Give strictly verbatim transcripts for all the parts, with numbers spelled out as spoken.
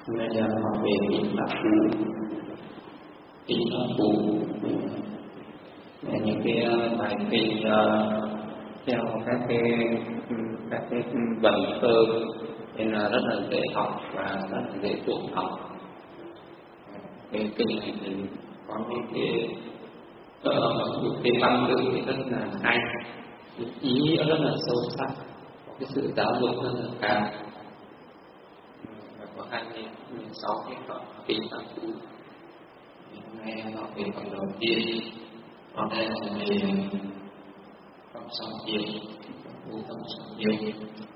Bây giờ học về kinh Pháp Cú. Kinh Pháp Cú là những cái bài kinh uh, theo các cái các cái vần thơ nên là rất là dễ học và rất là dễ thuộc học. Cái kinh này thì có những cái uh, cái văn tự thì rất là hay, ý nghĩa rất là sâu sắc, có cái sự giáo dục rất là cao. Và có hai mươi sáu cái phần kinh Pháp Cú. Hôm nay học về phần đầu tiên, còn đây là về tâm song chiều, vô tâm song chiều.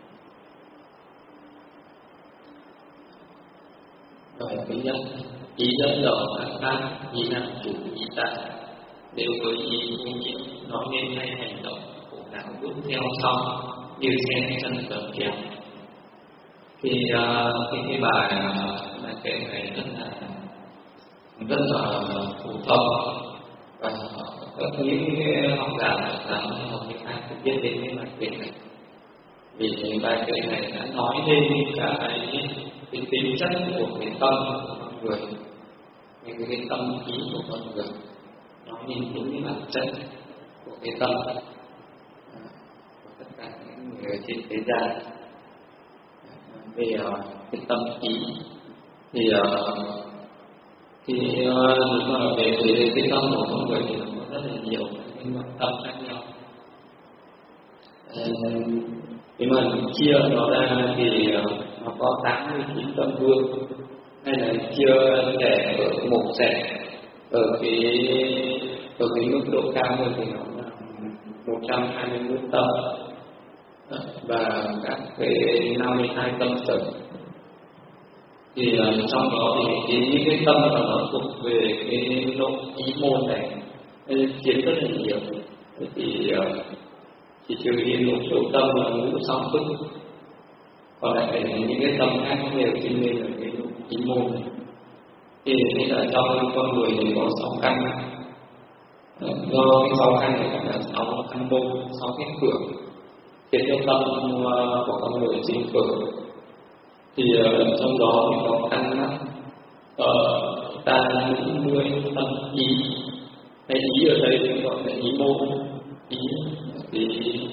Rồi thứ nhất, ý dẫn đầu các pháp, ý làm chủ ý tại, đều với ý vô nhiễm, nói nên hay hành động, khổ não bước theo sau, như xe chân cờ kéo. Thì uh, cái, cái bài bài kệ này rất là rất là phổ thông và các những cái học giả làm học những ai cũng biết đến cái bài kệ này, vì bài kệ này đã nói lên cái cái tính chất của cái tâm của con người, cái cái tâm ý của con người, nói lên đúng cái bản chất của cái tâm của tất cả những người trên thế gian. Về uh, cái tâm ý thì uh, thì uh, nếu mà về về cái tâm của con người thì nó có rất là nhiều những loại tâm khác nhau. Uh, nếu mà chia nó ra thì uh, nó có tám mươi chín tâm vương, hay là chia rẻ ở một rẻ ở cái ở cái mức độ cao hơn thì nó là một trăm hai mươi mốt tâm, và các cái năm mươi hai tâm sở. Thì uh, trong đó thì cái, những cái tâm mà nó thuộc về cái nội ý môn này chiếm rất là nhiều. Thì uh, chỉ trừ đi một số tâm là ngũ song thức, còn lại những cái tâm khác đều chiếm lên ở cái nội ý môn này. Thì thế là trong con người thì có sáu căn, do cái sáu căn này gọi là sáu căn môn, sáu cái cửa khiến cho tâm của con người sinh khởi. Thì uh, trong đó thì có căn mắt, uh, ta những mươi tâm ý. Cái ý ở đây thì gọi là ý môn. Ý thì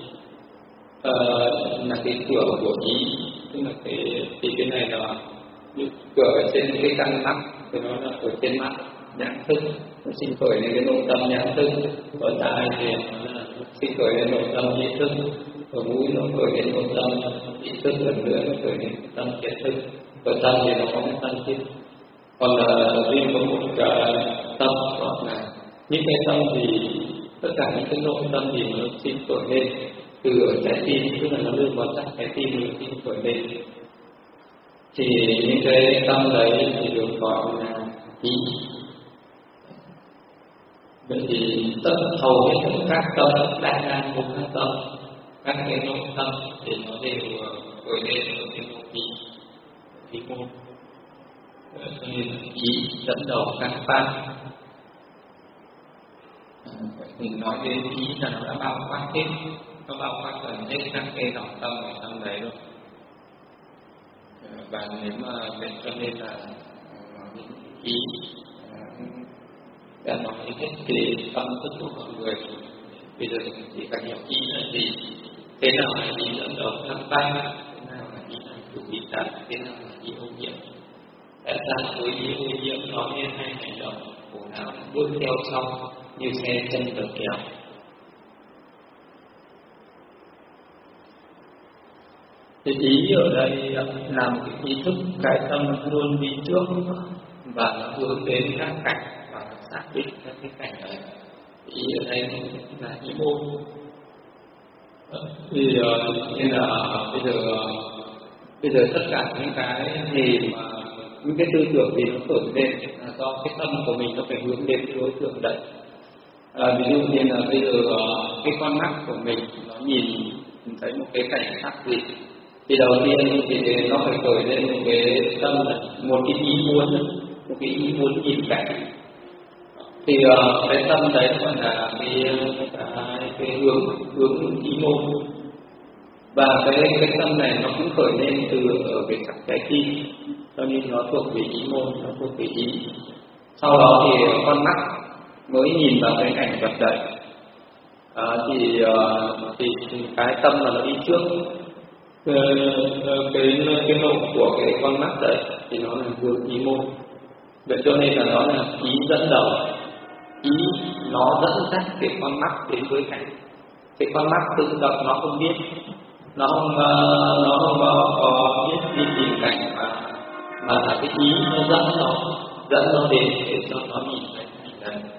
uh, là cái cửa của ý, tức là cái thì cái này là cửa ở trên cái căn mắt, thì nó là ở trên mắt nhãn thức, nó sinh khởi lên cái nội tâm nhãn thức. Ở tai thì nó là sinh khởi lên nội tâm ý thức. Ở mũi nó khởi lên nội tâm ý thức, lần nữa nó khởi lên tâm kiến thức. Ở tâm thì nó có cái tâm kiến. Còn là riêng có một cái tâm gọi là những cái tâm thì tất cả những cái nội tâm thì nó sinh khởi lên từ ở trái tim, tức là nó đưa vào chắc trái tim nó sinh khởi lên. Thì những cái tâm đấy thì được gọi là ý. Vậy thì tất hầu hết các tâm, đại đa số các tâm, các cái nội tâm thì nó đều khởi lên ở cái một ý, ý môn. Cho nên ý dẫn đầu các pháp. Vậy thì nói đến ý là nó đã bao quát hết, nó bao quát gần hết các cái dòng tâm ở trong đấy rồi. Và nếu mà vậy cho nên là những ý đã nói hết cái tâm thức của con người. Bây giờ thì chỉ cần hiểu ý là gì, thế nào là ý dẫn đầu các pháp, thế nào là ý làm chủ ý tại, thế nào là ý ô nhiễm. Tại sao với ý ô nhiễm nói nên hay hành động, khổ não bước theo sau như xe chân cờ kéo. Thì ý ở đây là một cái ý thức, cái tâm luôn đi trước và nó hướng đến các cảnh và xác định các cái cảnh đấy. Ý ở đây là ý môn. Thì uh, nên là bây giờ bây giờ tất cả những cái gì mà những cái tư tưởng gì nó khởi lên là do cái tâm của mình nó phải hướng đến đối tượng đấy. À, ví dụ như là bây giờ uh, cái con mắt của mình nó nhìn, nhìn thấy một cái cảnh sắc gì, thì đầu tiên thì nó phải khởi lên một cái tâm, một cái ý muốn, một cái ý muốn nhìn cảnh. Thì uh, cái tâm đấy gọi là cái cái, cái hướng hướng ý môn. Và cái cái tâm này nó cũng khởi lên từ ở cái sắc trái tim, cho nên nó thuộc về ý môn, nó thuộc về ý. Sau đó thì con mắt mới nhìn vào cái cảnh vật đấy, à, thì, uh, thì thì cái tâm là nó đi trước cái cái cái nộ của cái con mắt đấy, thì nó là hướng ý môn. Vậy cho nên là nó là ý dẫn đầu, ý nó dẫn dắt cái con mắt đến với cảnh. Cái con mắt tự động nó không biết, nó không uh, nó không có, có biết đi tìm cảnh, mà mà là cái ý nó dẫn nó dẫn nó đến để cho nó nhìn thấy cảnh đấy.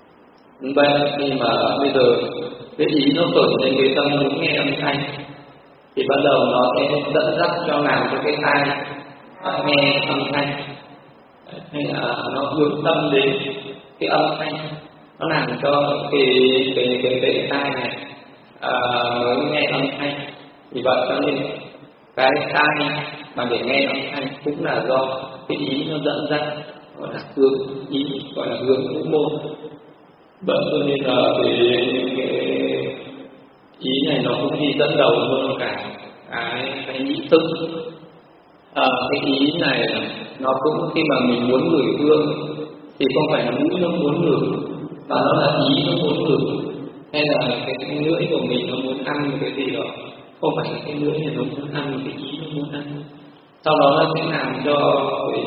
Vậy khi mà bây giờ cái ý nó khởi lên cái tâm muốn nghe âm thanh, thì bắt đầu nó sẽ dẫn dắt cho làm cho cái tai nghe âm thanh, hay là nó hướng tâm đến cái âm thanh, nó làm cho cái cái cái cái tai này à, mới nghe âm thanh. Vì vậy cho nên cái tai mà để nghe âm thanh cũng là do cái ý nó dẫn dắt, gọi là hướng ý, gọi là hướng ngũ môn. Vậy cho nên là cái, cái ý này nó cũng đi dẫn đầu hơn cả cái cái nhĩ thức. À, cái ý này nó cũng khi mà mình muốn ngửi hương thì không phải là mũi nó muốn ngửi, mà nó là ý nó muốn ngửi, hay là cái, cái lưỡi của mình nó muốn ăn một cái gì đó, không phải là cái lưỡi này nó muốn ăn, cái ý nó muốn ăn. Sau đó nó sẽ làm cho cái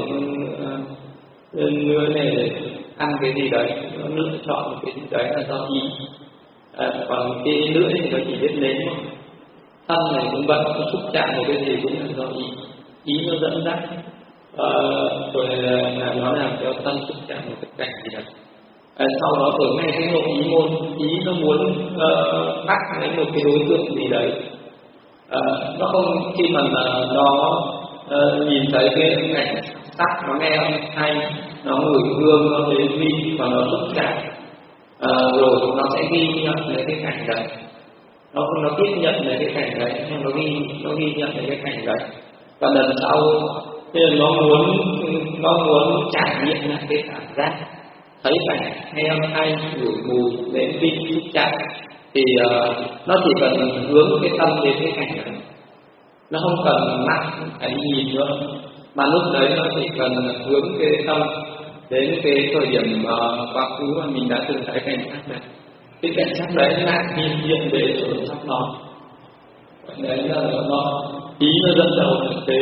uh, lưỡi này ăn cái gì đấy, nó lựa chọn một cái gì đấy là do ý. À, còn cái lưỡi thì nó chỉ biết nếm thôi. Thân này cũng vậy, nó xúc chạm một cái gì cũng là do ý, ý nó dẫn dắt, à, rồi là nó làm cho thân xúc chạm một cái cảnh gì đấy. À, sau đó ở ngay cái nội ý môn, ý nó muốn uh, bắt đến một cái đối tượng gì đấy. À, nó không, khi mà nó uh, nhìn thấy cái cảnh sắc, nó nghe âm thanh, nó ngửi hương, nó thấy vị và nó xúc chạm, à, rồi nó sẽ ghi nhận lấy cái cảnh đấy, nó nó tiếp nhận lấy cái cảnh đấy, nó ghi nó ghi nhận lấy cái cảnh đấy. Và lần sau thì nó muốn nó muốn trải nghiệm lại cái cảm giác thấy cảnh, nghe âm thanh, ngửi mùi, đến vị, xúc chạm, thì uh, nó chỉ cần hướng cái tâm đến cái cảnh đấy, nó không cần mắt cái nhìn nữa, mà lúc đấy nó chỉ cần hướng cái tâm đến cái thời điểm uh, quá khứ mà mình đã từng thấy cảnh sắc này. Cái cảnh sắc đấy lại hiện hiện về ở trong nó. Đấy là nó ý nó dẫn đầu thực tế.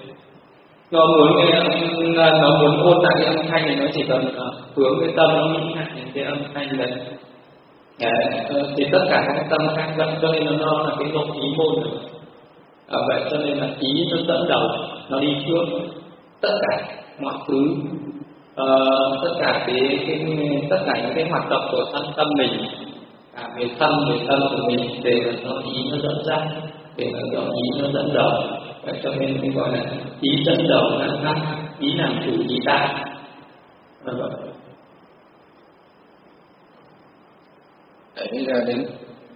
Nó muốn cái nó muốn ôn lại cái âm thanh này, nó chỉ cần uh, hướng cái tâm nó nghĩ lại đến cái âm thanh đấy. Đấy, uh, thì tất cả các tâm khác dẫn, cho nên nó, nó là cái nội ý môn rồi. À, vậy cho nên là ý nó dẫn đầu, nó đi trước tất cả mọi thứ, uh, tất cả cái, cái tất cả những cái hoạt động của thân tâm mình, cả về thân về tâm của mình đều là do ý nó dẫn dắt, đều là do ý nó dẫn đầu. Vậy cho nên mình gọi là ý dẫn đầu là năng, ý làm chủ ý tại. Đấy, bây giờ đến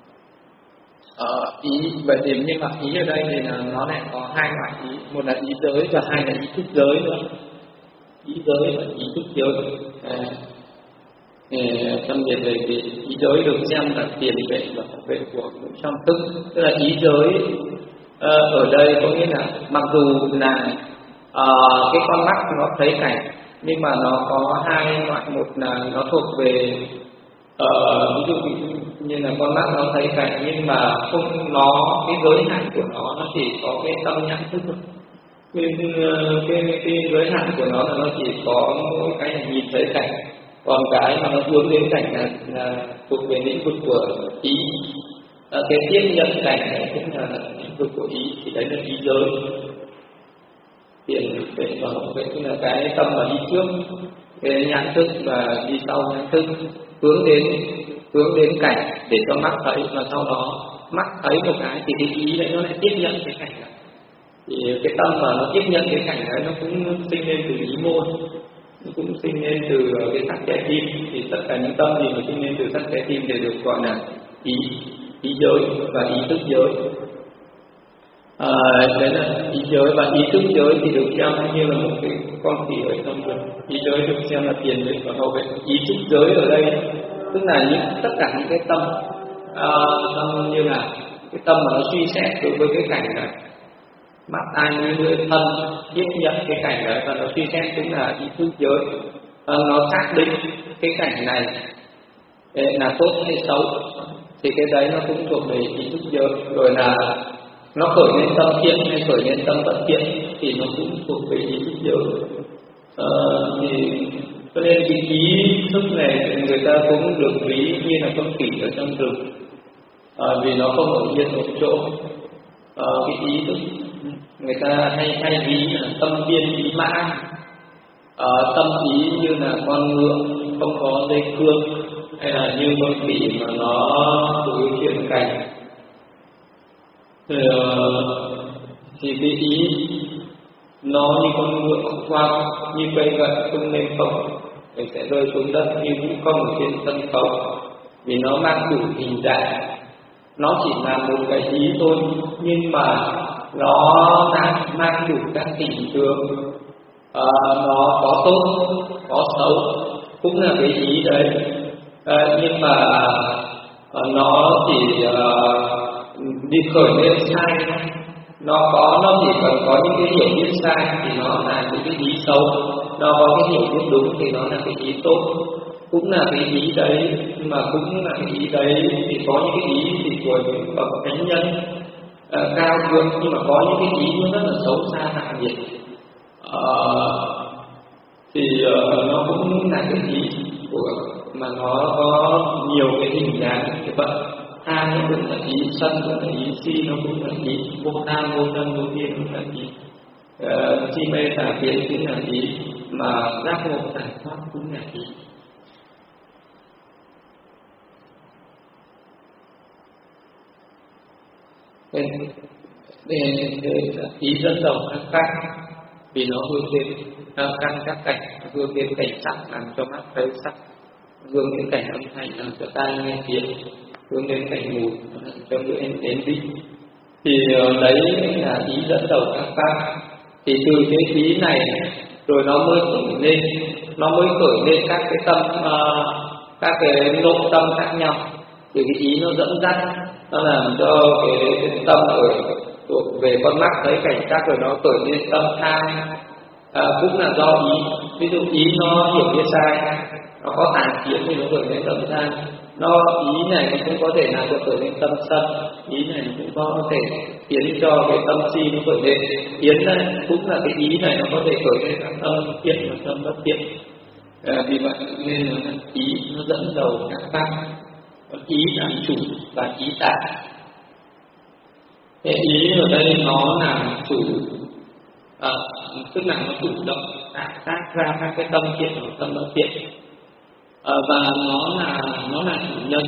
Ờ, ý vậy thì nhưng mà ý ở đây thì là nó lại có hai loại ý, một là ý giới và hai là ý thức giới nữa. Ý giới và ý thức giới. À, phân biệt về cái ý giới được xem là tiền vệ và hậu vệ của trong thức, tức là ý giới uh, ở đây có nghĩa là mặc dù là uh, cái con mắt nó thấy cảnh, nhưng mà nó có hai loại, một là nó thuộc về uh, ví dụ như là con mắt nó thấy cảnh, nhưng mà không, nó cái giới hạn của nó nó chỉ có cái tâm nhãn thức thôi. Cái, cái, cái giới hạn của nó là nó chỉ có mỗi cái là nhìn thấy cảnh, còn cái mà nó hướng đến cảnh là, là thuộc về lĩnh vực của ý. À, cái tiếp nhận cảnh này cũng là lĩnh vực của ý, thì đấy là ý giới. Tiền vệ và hậu vệ tức là cái tâm mà đi trước cái nhãn thức và đi sau nhãn thức, hướng đến hướng đến cảnh để cho mắt thấy, và sau đó mắt thấy một cái thì cái ý đấy nó lại tiếp nhận cái cảnh này. Thì cái tâm mà nó tiếp nhận cái cảnh đấy nó cũng sinh lên từ ý môn, nó cũng sinh lên từ cái sắc trái tim. Thì tất cả những tâm gì mà sinh lên từ sắc trái tim đều được gọi là ý ý giới và ý thức giới. À, đấy là ý giới và ý thức giới thì được xem như là một cái con khỉ ở trong rừng. Ý giới được xem là tiền vệ và hậu vệ. Ý thức giới ở đây tức là những tất cả những cái tâm, à, tâm như là cái tâm mà nó suy xét đối với cái cảnh này, mắt tai mũi lưỡi thân tiếp nhận cái cảnh đấy và nó suy xét cũng là ý thức giới. Và nó xác định cái cảnh này là tốt hay xấu thì cái đấy nó cũng thuộc về ý thức giới. Rồi là nó khởi lên tâm thiện hay khởi lên tâm bất thiện thì nó cũng thuộc về ý thức giới. Ờ, thì cho nên cái ý thức này người ta cũng được ví như là con khỉ ở trong rừng, à, vì nó không ở yên một chỗ. À, cái ý thức người ta hay hay ví là tâm viên ý mã, à, tâm ý như là con ngựa không có dây cương, hay là như con khỉ mà nó tự chuyển cảnh. Thì, thì cái ý nó như con ngựa không qua, như cây gậy không nên không, thì sẽ rơi xuống đất như vũ công ở trên sân khấu, vì nó mang đủ hình dạng. Nó chỉ là một cái ý thôi, nhưng mà nó đang mang đủ các tình tướng. À, nó có tốt, có xấu, cũng là cái ý đấy. À, nhưng mà à, nó chỉ à, đi khởi lên sai. Nó có, nó chỉ cần có những cái hiểu biết sai thì nó là những cái ý xấu. Nó có cái hiểu biết đúng thì nó là cái ý tốt. Cũng là cái ý đấy, nhưng mà cũng là cái ý đấy thì có những cái ý thì của những bậc thánh nhân à, cao thượng, nhưng mà có những cái ý nó rất là xấu xa hạ nhiệt. À, thì uh, nó cũng là cái ý của mà nó có nhiều cái hình dáng như vậy. Tha nó cũng là ý, sân cũng là ý, si nó cũng là ý, vô tham vô sân vô thiên cũng là ý, uh, chi mê tà kiến cũng là ý, mà giác ngộ giải thoát cũng là ý. Để, để, để ý dẫn đầu các cách, vì nó hướng đến căn các cảnh, hướng đến cảnh sắc làm cho mắt thấy sắc, hướng đến cảnh âm thanh làm cho tai nghe tiếng, hướng đến cảnh mùi làm cho lưỡi đến vị. Thì đấy là ý dẫn đầu các pháp. Thì từ cái ý này rồi nó mới khởi lên, nó mới khởi lên các cái tâm, uh, các cái nội tâm khác nhau. Thì cái ý nó dẫn dắt, nó làm cho cái, cái tâm ở về con mắt thấy cảnh sắc, rồi nó khởi lên tâm tham, à, cũng là do ý. Ví dụ ý nó hiểu biết sai, nó có tà kiến thì nó khởi lên tâm tham. Nó ý này nó cũng có thể làm cho khởi lên tâm sân, ý này cũng có thể khiến cho cái tâm si nó khởi lên. Kiến này cũng là cái ý này nó có thể khởi lên các tâm thiện và tâm bất thiện. À, vì vậy nên là ý nó dẫn đầu các pháp. Ý làm chủ và ý tả. Cái ý ở đây nó làm chủ, à, tức là nó chủ động tạo tác ra các cái tâm thiện và tâm bất thiện, à, và nó là nó là chủ nhân,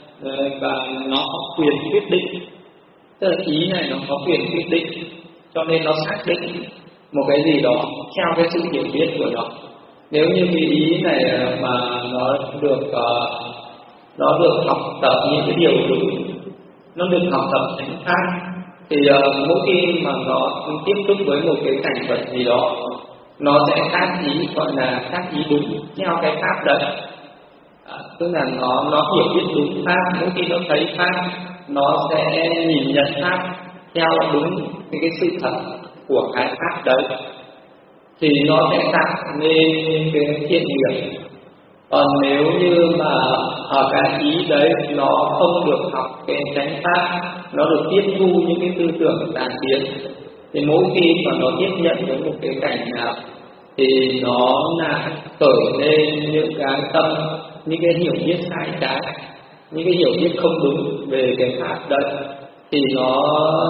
và nó có quyền quyết định. Tức là ý này nó có quyền quyết định, cho nên nó xác định một cái gì đó theo cái sự hiểu biết của nó. Nếu như cái ý này mà nó được uh, nó được học tập những cái điều đúng, nó được học tập chánh pháp, thì uh, mỗi khi mà nó tiếp xúc với một cái cảnh vật gì đó, nó sẽ tác ý, gọi là tác ý đúng theo cái pháp đấy. À, tức là nó nó hiểu biết đúng pháp, mỗi khi nó thấy pháp, nó sẽ nhìn nhận pháp theo đúng cái, cái sự thật của cái pháp đấy, thì nó sẽ tạo nên cái thiện nghiệp. Còn nếu như mà ở cái ý đấy nó không được học cái chánh pháp, nó được tiếp thu những cái tư tưởng tà kiến, thì mỗi khi mà nó tiếp nhận với một cái cảnh nào thì nó là khởi lên những cái tâm, những cái hiểu biết sai trái, những cái hiểu biết không đúng về cái pháp đấy, thì nó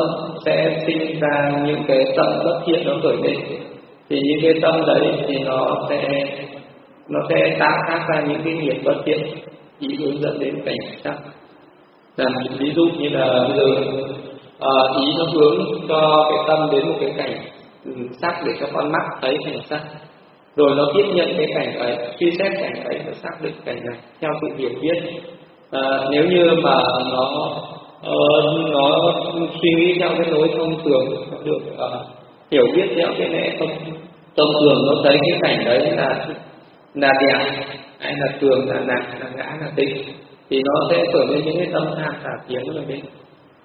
sẽ sinh ra những cái tâm bất thiện nó khởi lên. Thì những cái tâm đấy thì nó sẽ nó sẽ tạo tác ra những cái nghiệp bất thiện, ý hướng dẫn đến cảnh sắc. Làm ví dụ như là bây giờ à, ý nó hướng cho cái tâm đến một cái cảnh sắc để cho con mắt thấy cảnh sắc, rồi nó tiếp nhận cái cảnh ấy, suy xét cảnh ấy và xác định cảnh này theo sự hiểu biết. À, nếu như mà nó uh, nó suy nghĩ theo cái lối thông thường, nó được uh, hiểu biết theo cái lẽ thông thông thường, nó thấy cái cảnh đấy là là đẹp hay là tường, là nặng, là ngã, là tịnh, thì nó sẽ khởi lên những cái tâm tham tà kiến rồi đấy.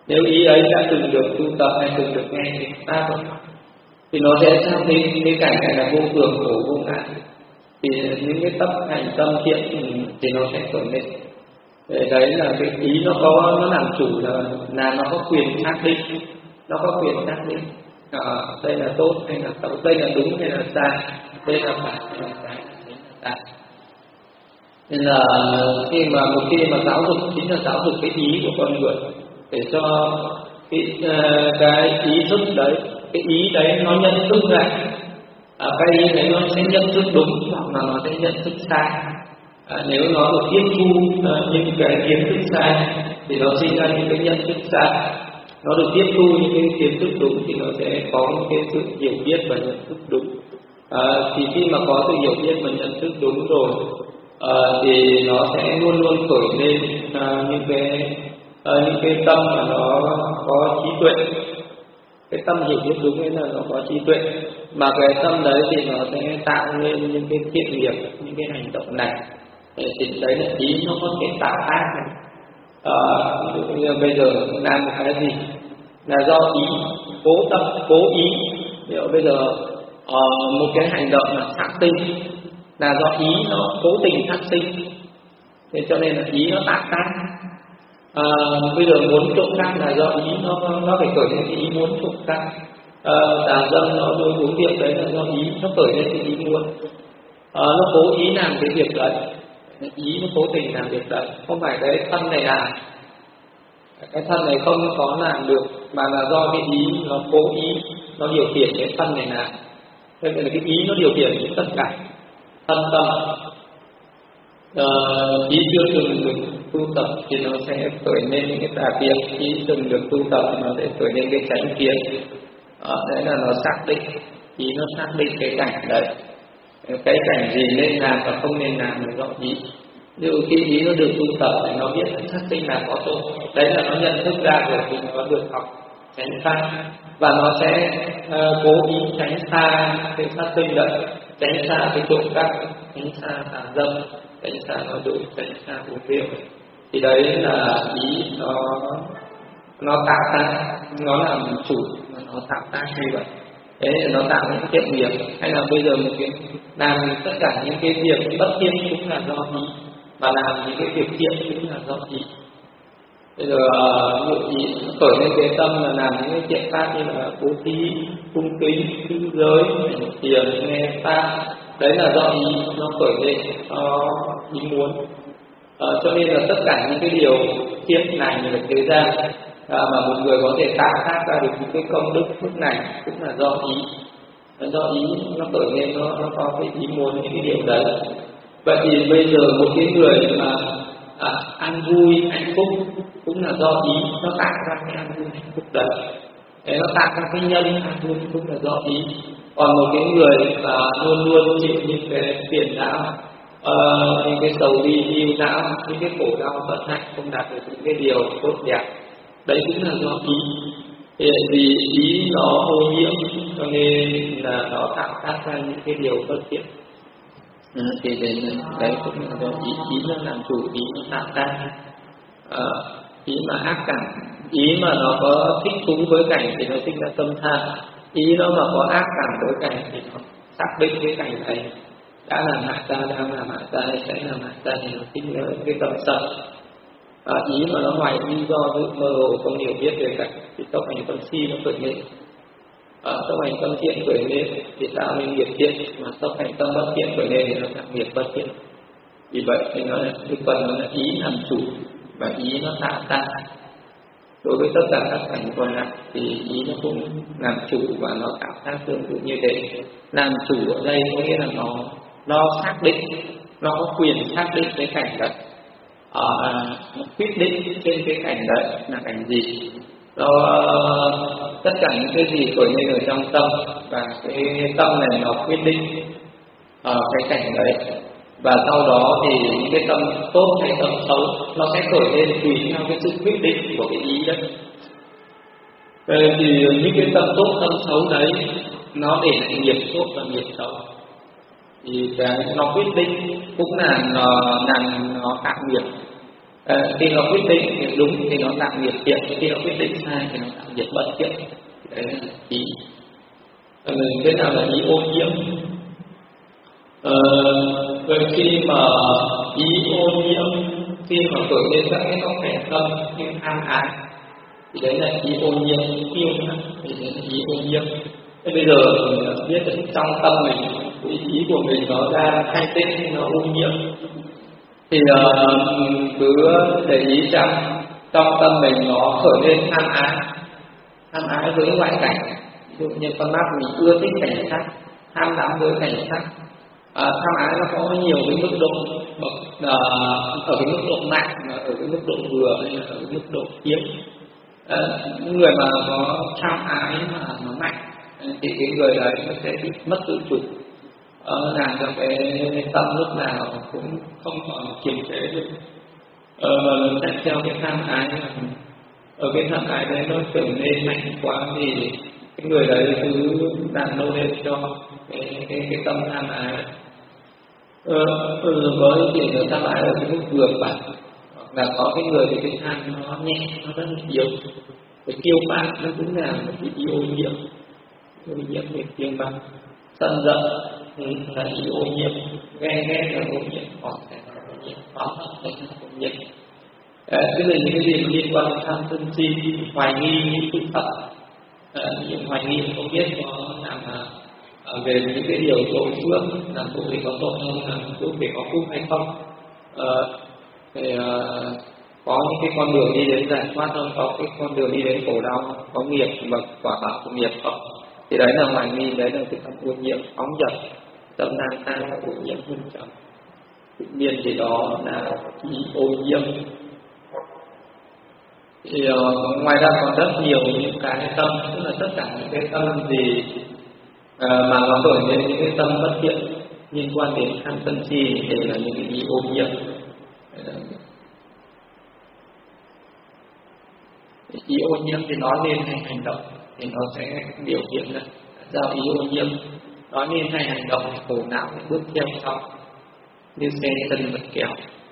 Nếu ý ấy đã từng được tu tập hay từng được nghe thì ta không, thì nó sẽ xác định cái cảnh này là vô thường khổ vô ngã. Thì những cái tập hành tâm thiện thì nó sẽ khởi lên. Để đấy là cái ý nó có, nó làm chủ là là nó có quyền xác định, nó có quyền xác định à, đây là tốt hay là xấu, đây là đúng hay là sai, đây là phải hay là trái, đây là sai. Nên là khi mà một khi mà giáo dục chính là giáo dục cái ý của con người để cho cái, cái ý thức đấy, cái ý đấy nó nhận thức ra, à, cái ý đấy nó sẽ nhận thức đúng hoặc là nó sẽ nhận thức sai. À, nếu nó được tiếp thu uh, những cái kiến thức sai thì nó sinh ra những cái nhận thức sai, nó được tiếp thu những cái kiến thức đúng thì nó sẽ có những cái sự hiểu biết và nhận thức đúng. À, thì khi mà có sự hiểu biết và nhận thức đúng rồi à, thì nó sẽ luôn luôn khởi lên uh, những cái uh, những cái tâm mà nó có trí tuệ. Cái tâm hiểu biết đúng ấy là nó có trí tuệ, mà cái tâm đấy thì nó sẽ tạo lên những cái thiện nghiệp, những cái hành động này. Thì đấy là ý nó có thể tạo ác này. À, bây giờ làm một cái gì là do ý, cố tâm, cố ý. Ví dụ bây giờ uh, một cái hành động là sát sinh là do ý nó cố tình sát sinh, thế cho nên là ý nó tạo ác. À, bây giờ muốn trộm cắp là do ý nó nó phải khởi lên cái ý muốn trộm cắp. À, tà dâm nó đối uống rượu đấy là do ý nó khởi lên cái ý muốn. À, nó cố ý làm cái việc đấy, ý nó cố tình làm việc đấy, không phải cái thân này làm, cái thân này không có làm được, mà là do cái ý nó cố ý nó điều khiển cái thân này làm. Thế nên là cái ý nó điều khiển những tất cả thân tâm. Uh, ý chưa từng được tu tập thì nó sẽ khởi lên những cái tà kiến, ý từng được tu tập thì nó sẽ khởi lên cái chánh kiến. Uh, đấy là nó xác định, ý nó xác định cái cảnh đấy, cái cảnh gì nên làm và không nên làm là do ý. Ví dụ khi ý nó được tu tập thì nó biết sát sinh là có tội, đấy là nó nhận thức ra rồi thì nó được học tránh xa, và nó sẽ uh, cố ý tránh xa cái sát sinh đấy, tránh xa cái trộm cắp, tránh xa tà dâm, tránh xa nói dối, tránh xa uống rượu. Thì đấy là ý nó nó tạo ra, nó làm chủ, nó tạo ra như vậy. Thế nó tạo những thiện nghiệp, hay là bây giờ một cái làm tất cả những cái việc bất thiện cũng là do ý, mà làm những cái việc thiện cũng là do ý. Bây giờ ngự ý khởi lên cái tâm là làm những cái thiện pháp như là bố thí, cung kính, giữ giới, thiền, nghe pháp, đấy là do ý nó khởi lên, nó ý muốn. À, cho nên là tất cả những cái điều thiện này là thế gian à, mà một người có thể tạo tác ra được những cái công đức phước này cũng là do ý, là do ý nó khởi lên, nó, nó có cái ý muốn những cái điều đấy. Vậy thì bây giờ một cái người mà à, an vui hạnh phúc cũng là do ý nó tạo ra cái an vui hạnh phúc đấy. Thế nó tạo ra cái nhân an vui hạnh phúc là do ý. Còn một cái người mà luôn luôn chịu những cái phiền não, uh, những cái sầu bi yêu não, những cái khổ đau bất hạnh, không đạt được những cái điều tốt đẹp, đấy cũng là do ý. Thì vì ý nó ô nhiễm cho nên là nó tạo tác ra những cái điều bất thiện. Ừ, thì đấy, đấy cũng là do ý, ý nó làm chủ, ý nó tạo ra. À, ý mà ác cảm, ý mà nó có thích thú với cảnh thì nó sinh ra tâm tham, ý nó mà có ác cảm với cảnh thì nó xác định cái cảnh này đã làm hại ta, đang làm hại ta hay sẽ làm hại ta thì nó sinh ra cái tâm sân. À, ý mà nó ngoài lý do với mơ hồ không hiểu biết về cảnh thì tốc hành tâm si nó khởi lên. À, tốc hành tâm thiện khởi lên thì tạo nên nghiệp thiện, mà tốc hành tâm bất thiện khởi lên thì nó tạo nghiệp bất thiện. Vì vậy thì nó là cái phần nó là ý làm chủ và ý nó tạo ra. Đối với tất cả các cảnh còn lại thì ý nó cũng làm chủ và nó tạo ra tương tự như thế. Làm chủ ở đây có nghĩa là nó nó xác định, nó có quyền xác định cái cảnh đấy, à, nó quyết định trên cái cảnh đấy là cảnh gì. Nó tất cả những cái gì khởi lên ở trong tâm, và cái tâm này nó quyết định ở cái cảnh đấy. Và sau đó thì những cái tâm tốt hay tâm xấu nó sẽ khởi lên tùy theo cái sự quyết định của cái ý đấy. Vậy thì những cái tâm tốt tâm xấu đấy nó để lại nghiệp tốt và nghiệp xấu, thì cái nó quyết định cũng là nó làm nó tạo nghiệp. À, khi nó quyết định việc đúng thì nó tạo nghiệp thiện, khi nó quyết định sai thì nó tạo nghiệp bất thiện. Đấy là ý. À, thế nào là ý ô nhiễm? À, vậy khi mà ý ô nhiễm, khi mà khởi lên các cái góc khởi tâm như tham ái thì đấy là ý ô nhiễm, kiêu ngạo thì đấy là ý ô nhiễm. Thế bây giờ mình biết được trong tâm mình, ý, ý của mình nó ra thanh tịnh hay nó ô nhiễm, thì uh, cứ để ý rằng trong tâm mình nó khởi lên tham ái, tham ái với ngoại cảnh. Ví dụ như con mắt mình ưa thích cảnh sắc, tham đắm với cảnh sắc. À, tham ái nó có nhiều cái mức độ bậc, uh, ở cái mức độ mạnh, ở cái mức độ vừa hay là ở cái mức độ yếu. À, những người mà có tham ái mà nó mạnh thì cái người đấy nó sẽ bị mất tự chủ, ờ, làm cho cái tâm lúc nào cũng không còn kiềm chế được, ờ, mà nó chạy theo cái tham ái. Ở cái tham ái đấy nó trở nên mạnh quá thì cái người đấy cứ đàn nô lên cho cái cái cái tâm tham ái. Ờ, với thì nó tham ái ở cái mức vừa phải, hoặc là có cái người thì cái tham nó nhẹ, nó rất là yếu. Cái kiêu mạn nó cũng là một cái ý ô nhiễm, ô nhiễm về kiêu mạn. Sân giận là ý ô nhiễm, ghen ghét là ô nhiễm, hoặc là ô nhiễm, oán hận là ô nhiễm. Cái này những cái gì mà liên quan đến tham sân si, hoài nghi những sự thật, những hoài nghi không biết có làm uh, về những cái điều tội phước, làm tội thì có tội không, làm tội thì có phúc hay không, uh, thì uh, có những cái con đường đi đến giải thoát không, có cái con đường đi đến khổ đau, có nghiệp và quả báo của nghiệp không. Thì đấy là hoài nghi, đấy là cái tâm ô nhiễm, phóng dật, tâm nan tan là ô nhiễm nghiêm trọng. Tự nhiên thì đó là ý ô nhiễm. Thì uh, ngoài ra còn rất nhiều những cái tâm, tức là tất cả những cái tâm gì uh, mà nó khởi lên những cái tâm bất thiện liên quan đến tham sân si đều là những cái ý ô nhiễm. Ý ô nhiễm thì nói lên hay hành động thì nó sẽ biểu hiện ra do ý ô nhiễm. Nói lên hay hành động thì khổ não bước theo sau như xe chân vật kéo.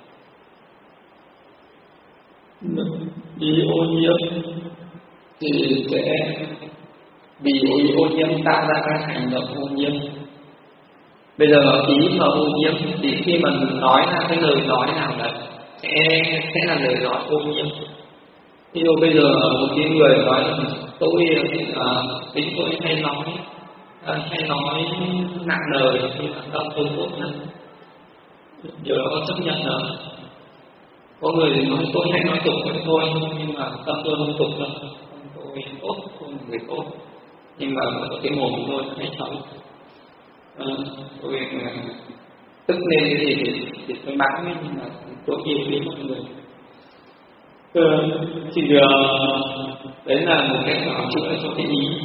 Ý ô nhiễm thì sẽ bị ý ô nhiễm tạo ra các hành động ô nhiễm. Bây giờ ý mà ô nhiễm thì khi mà mình nói ra cái lời nói nào đấy sẽ sẽ là lời nói ô nhiễm. Ví dụ bây giờ một cái người nói tôi uh, tính tôi hay nói uh, hay nói nặng lời thì là tâm tôi tốt hơn, điều đó có chấp nhận được. Có người nói tôi hay nói tục với tôi nhưng mà tâm tôi không tục đâu, tôi tốt, tôi là người tốt, nhưng mà cái mồm của tôi hay xấu. Uh, tôi uh, tức lên cái gì thì, thì tôi mắng, nhưng mà tôi yêu quý mọi người. Ừ, thì uh, đấy là một cái bảo chữa cho cái ý.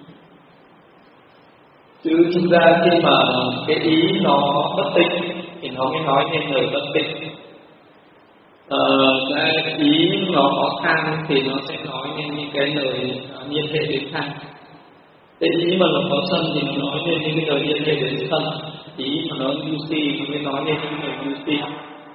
Chứ thực ra khi mà cái ý nó bất tịnh thì nó mới nói nên lời bất tịnh. Ờ, cái ý nó có tham thì nó sẽ nói nên những cái lời uh, liên hệ đến tham. Cái ý mà nó có sân thì nó nói nên những cái lời liên hệ đến sân. Ý mà nó ngu si thì mới nói nên những lời ngu si.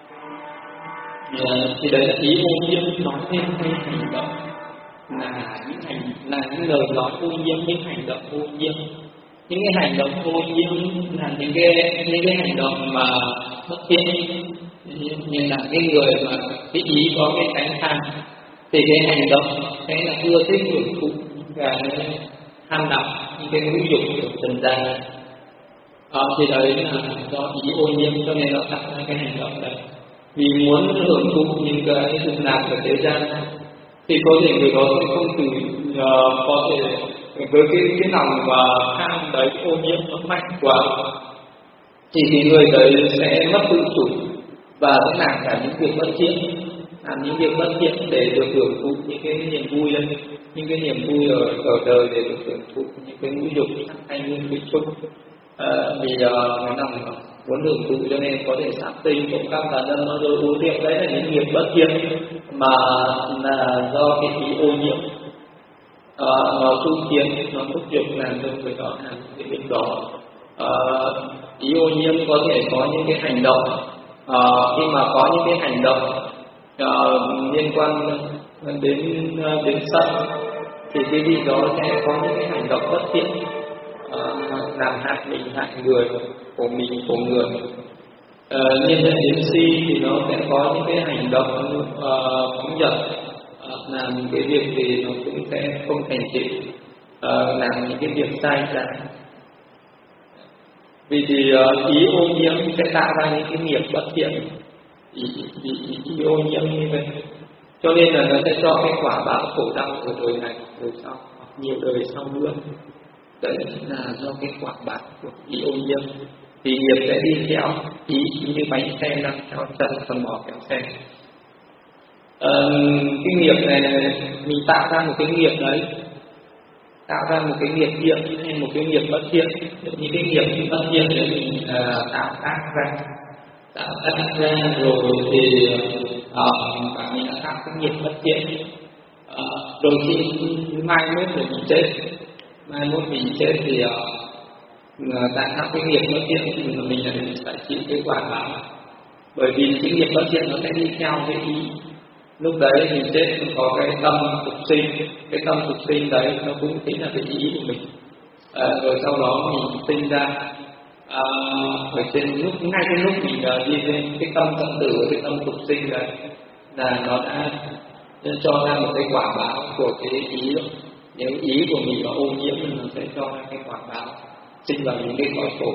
Uh, thì đấy là ý ô nhiễm nói nên hay hành động là những hành là những lời nói ô nhiễm, những hành động ô nhiễm. Những cái hành động ô nhiễm là những cái những cái hành động mà bất thiện, như là cái người mà cái ý có cái tánh tham thì cái hành động sẽ là ưa thích hưởng thụ và tham đắm những cái ngũ dục của trần gian. Đó, thì đấy là do ý ô nhiễm cho nên nó tạo ra cái hành động đấy. Vì muốn hưởng thụ những cái dục lạc của thế gian thì có thể người đó sẽ không từ uh, có thể với cái cái lòng và tham đấy ô nhiễm nó mạnh quá thì cái người đấy sẽ mất tự chủ và sẽ làm cả những việc bất thiện, làm những việc bất thiện để được hưởng thụ những cái niềm vui lên, những cái niềm vui ở ở đời để được hưởng thụ những cái ngũ dục sắc thanh nguyên vị chung. À, vì uh, cái lòng muốn hưởng thụ cho nên có thể sát sinh, trộm cắp, tà dâm, nói dối, uống rượu, đấy là những nghiệp bất thiện mà là do cái ý ô nhiễm. À, nó tu kiến, nó thúc giục làm cho người đó làm cái việc đó. À, ý ô nhiễm có thể có những cái hành động, à, khi mà có những cái hành động uh, liên quan đến uh, đến sân, thì cái vị đó sẽ có những cái hành động bất thiện, uh, làm hại mình, hại người của mình, của người. Uh, nhân đến đến si thì nó sẽ có những cái hành động uh, phóng dật, uh, làm những cái việc thì nó cũng sẽ không thành tựu, uh, làm những cái việc sai trái. Vì thì uh, ý ô nhiễm sẽ tạo ra những cái nghiệp bất thiện, ý, ý, ý, ý ô nhiễm như vậy, cho nên là nó sẽ cho cái quả báo khổ đau ở đời này, đời sau, nhiều đời sau nữa. Đấy là do cái quả báo của ý ô nhiễm, thì nghiệp sẽ đi theo ý, như bánh xe đang theo chân phần mỏ kéo xe. Uh, cái nghiệp này mình tạo ra một cái nghiệp đấy, tạo ra một cái nghiệp thiện hay một cái nghiệp bất thiện. Những cái nghiệp bất thiện để mình uh, tạo tác ra, tạo tác ra rồi thì uh, và mình đã tạo cái nghiệp bất thiện. Uh, đôi khi mai mốt để mình chết, mai mốt mình chết thì uh, tại sao cái nghiệp bất thiện thì mình là mình phải chịu cái quả báo, bởi vì cái nghiệp bất thiện nó sẽ đi theo cái ý. Lúc đấy mình chết có cái tâm tục sinh, cái tâm tục sinh đấy nó cũng chính là cái ý của mình. À, rồi sau đó mình sinh ra à, ở trên lúc ngay cái lúc mình uh, đi lên cái tâm tận tử, cái tâm tục sinh đấy là nó đã cho ra một cái quả báo của cái ý đó. Nếu ý của mình có ô nhiễm thì nó sẽ cho ra cái quả báo sinh vào những cái cõi khổ.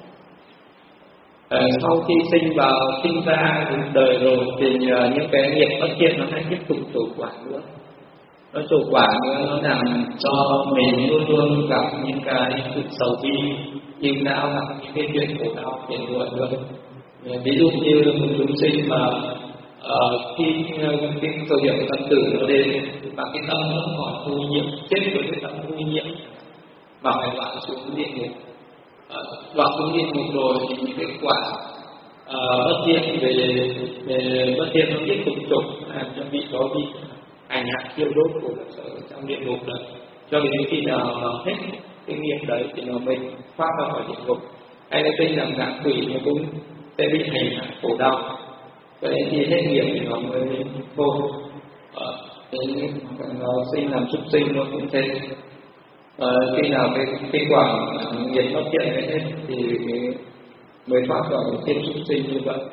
À, sau khi sinh vào sinh ra đời rồi thì uh, những cái nghiệp bất thiện nó sẽ tiếp tục trổ quả nữa, nó trổ quả nữa, nó làm cho mình luôn luôn gặp những cái sự sầu bi, yêu não, gặp những cái chuyện khổ đau phiền muộn nữa. Ví dụ như một chúng sinh mà uh, khi uh, cái thời điểm của thân tử nó đến và cái tâm nó còn ô nhiễm, chết với cái tâm ô nhiễm mà phải đoạn xuống địa ngục. Đoạn uh, xuống địa ngục rồi thì những cái quả uh, bất thiện về, về bất thiện nó tiếp tục trổ, làm cho vị đó bị hành hạ thiêu đốt của sở trong địa ngục đấy, cho đến khi nào mà hết cái nghiệp đấy thì nó mình thoát ra khỏi địa ngục. Hay là tinh làm ngạ quỷ nó cũng sẽ bị hành hạ khổ đau, cho đến khi hết nghiệp thì nó mới thôi. Ờ, nó sinh làm súc sinh nó cũng thế. Ờ, khi nào cái cái quả nghiệp bất thiện này hết thì mới thoát khỏi cái súc sinh như vậy.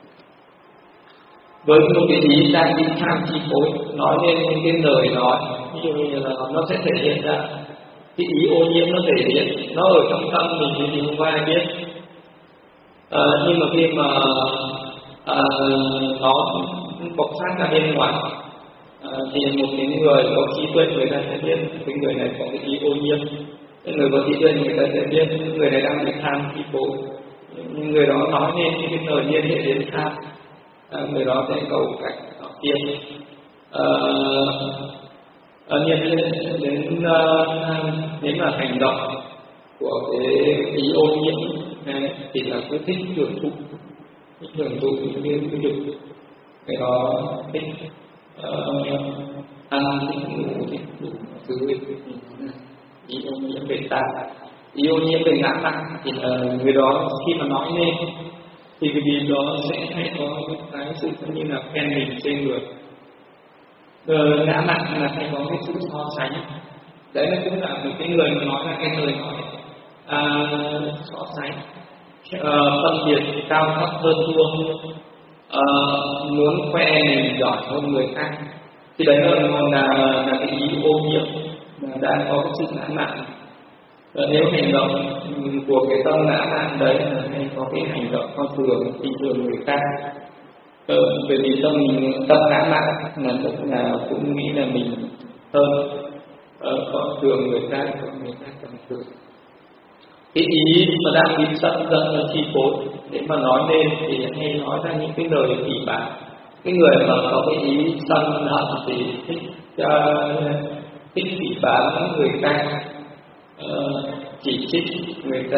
Với một cái ý đang đi tham chi phối, nói lên những cái lời nói, ví dụ như là nó sẽ thể hiện ra cái ý ô nhiễm, nó thể hiện nó ở trong tâm mình thì không ai biết. À, nhưng mà khi mà à, nó bộc phát ra bên ngoài à, thì một cái người có trí tuệ người ta sẽ biết cái người này có cái ý ô nhiễm, cái người có trí tuệ người ta sẽ biết người này đang bị tham chi phối. Nhưng người đó nói lên những cái lời liên hệ đến tham, à, người đó sẽ cầu cảnh họ tiên. À, à, nhân đến, đến uh, nếu mà hành động của cái ý ô nhiễm này, thì là cứ thích hưởng thụ, thích hưởng thụ như cái dục, cái đó thích uh, ăn, thích ngủ, thích đủ thứ. Ý ô nhiễm về ta, ý ô nhiễm về ngã mạn thì uh, người đó khi mà nói lên thì cái gì đó sẽ hay có cái sự như là khen mình trên người. Ờ, ngã mạn là hay có cái sự so sánh. Đấy là cũng là một cái người mà nói là cái người nói à, so sánh, à, phân biệt cao thấp hơn thua, à, muốn khoe mình giỏi hơn người khác. Thì đấy là là, là cái ý ô nhiễm mà đang có cái sự ngã mạn. Và nếu hành động của cái tâm ngã mạn đấy là hay có cái hành động coi thường, khinh thường người khác. Ờ, bởi vì tâm mình tâm ngã mạn là tức là cũng nghĩ là mình hơn, ờ, coi thường người khác, còn người khác còn thường. Cái ý mà đang bị sân giận là chi phối, để mà nói lên thì hay nói ra những cái lời phỉ báng. Cái người mà có cái ý sân hận thì thích uh, thích phỉ báng người khác, uh, chỉ trích người ta.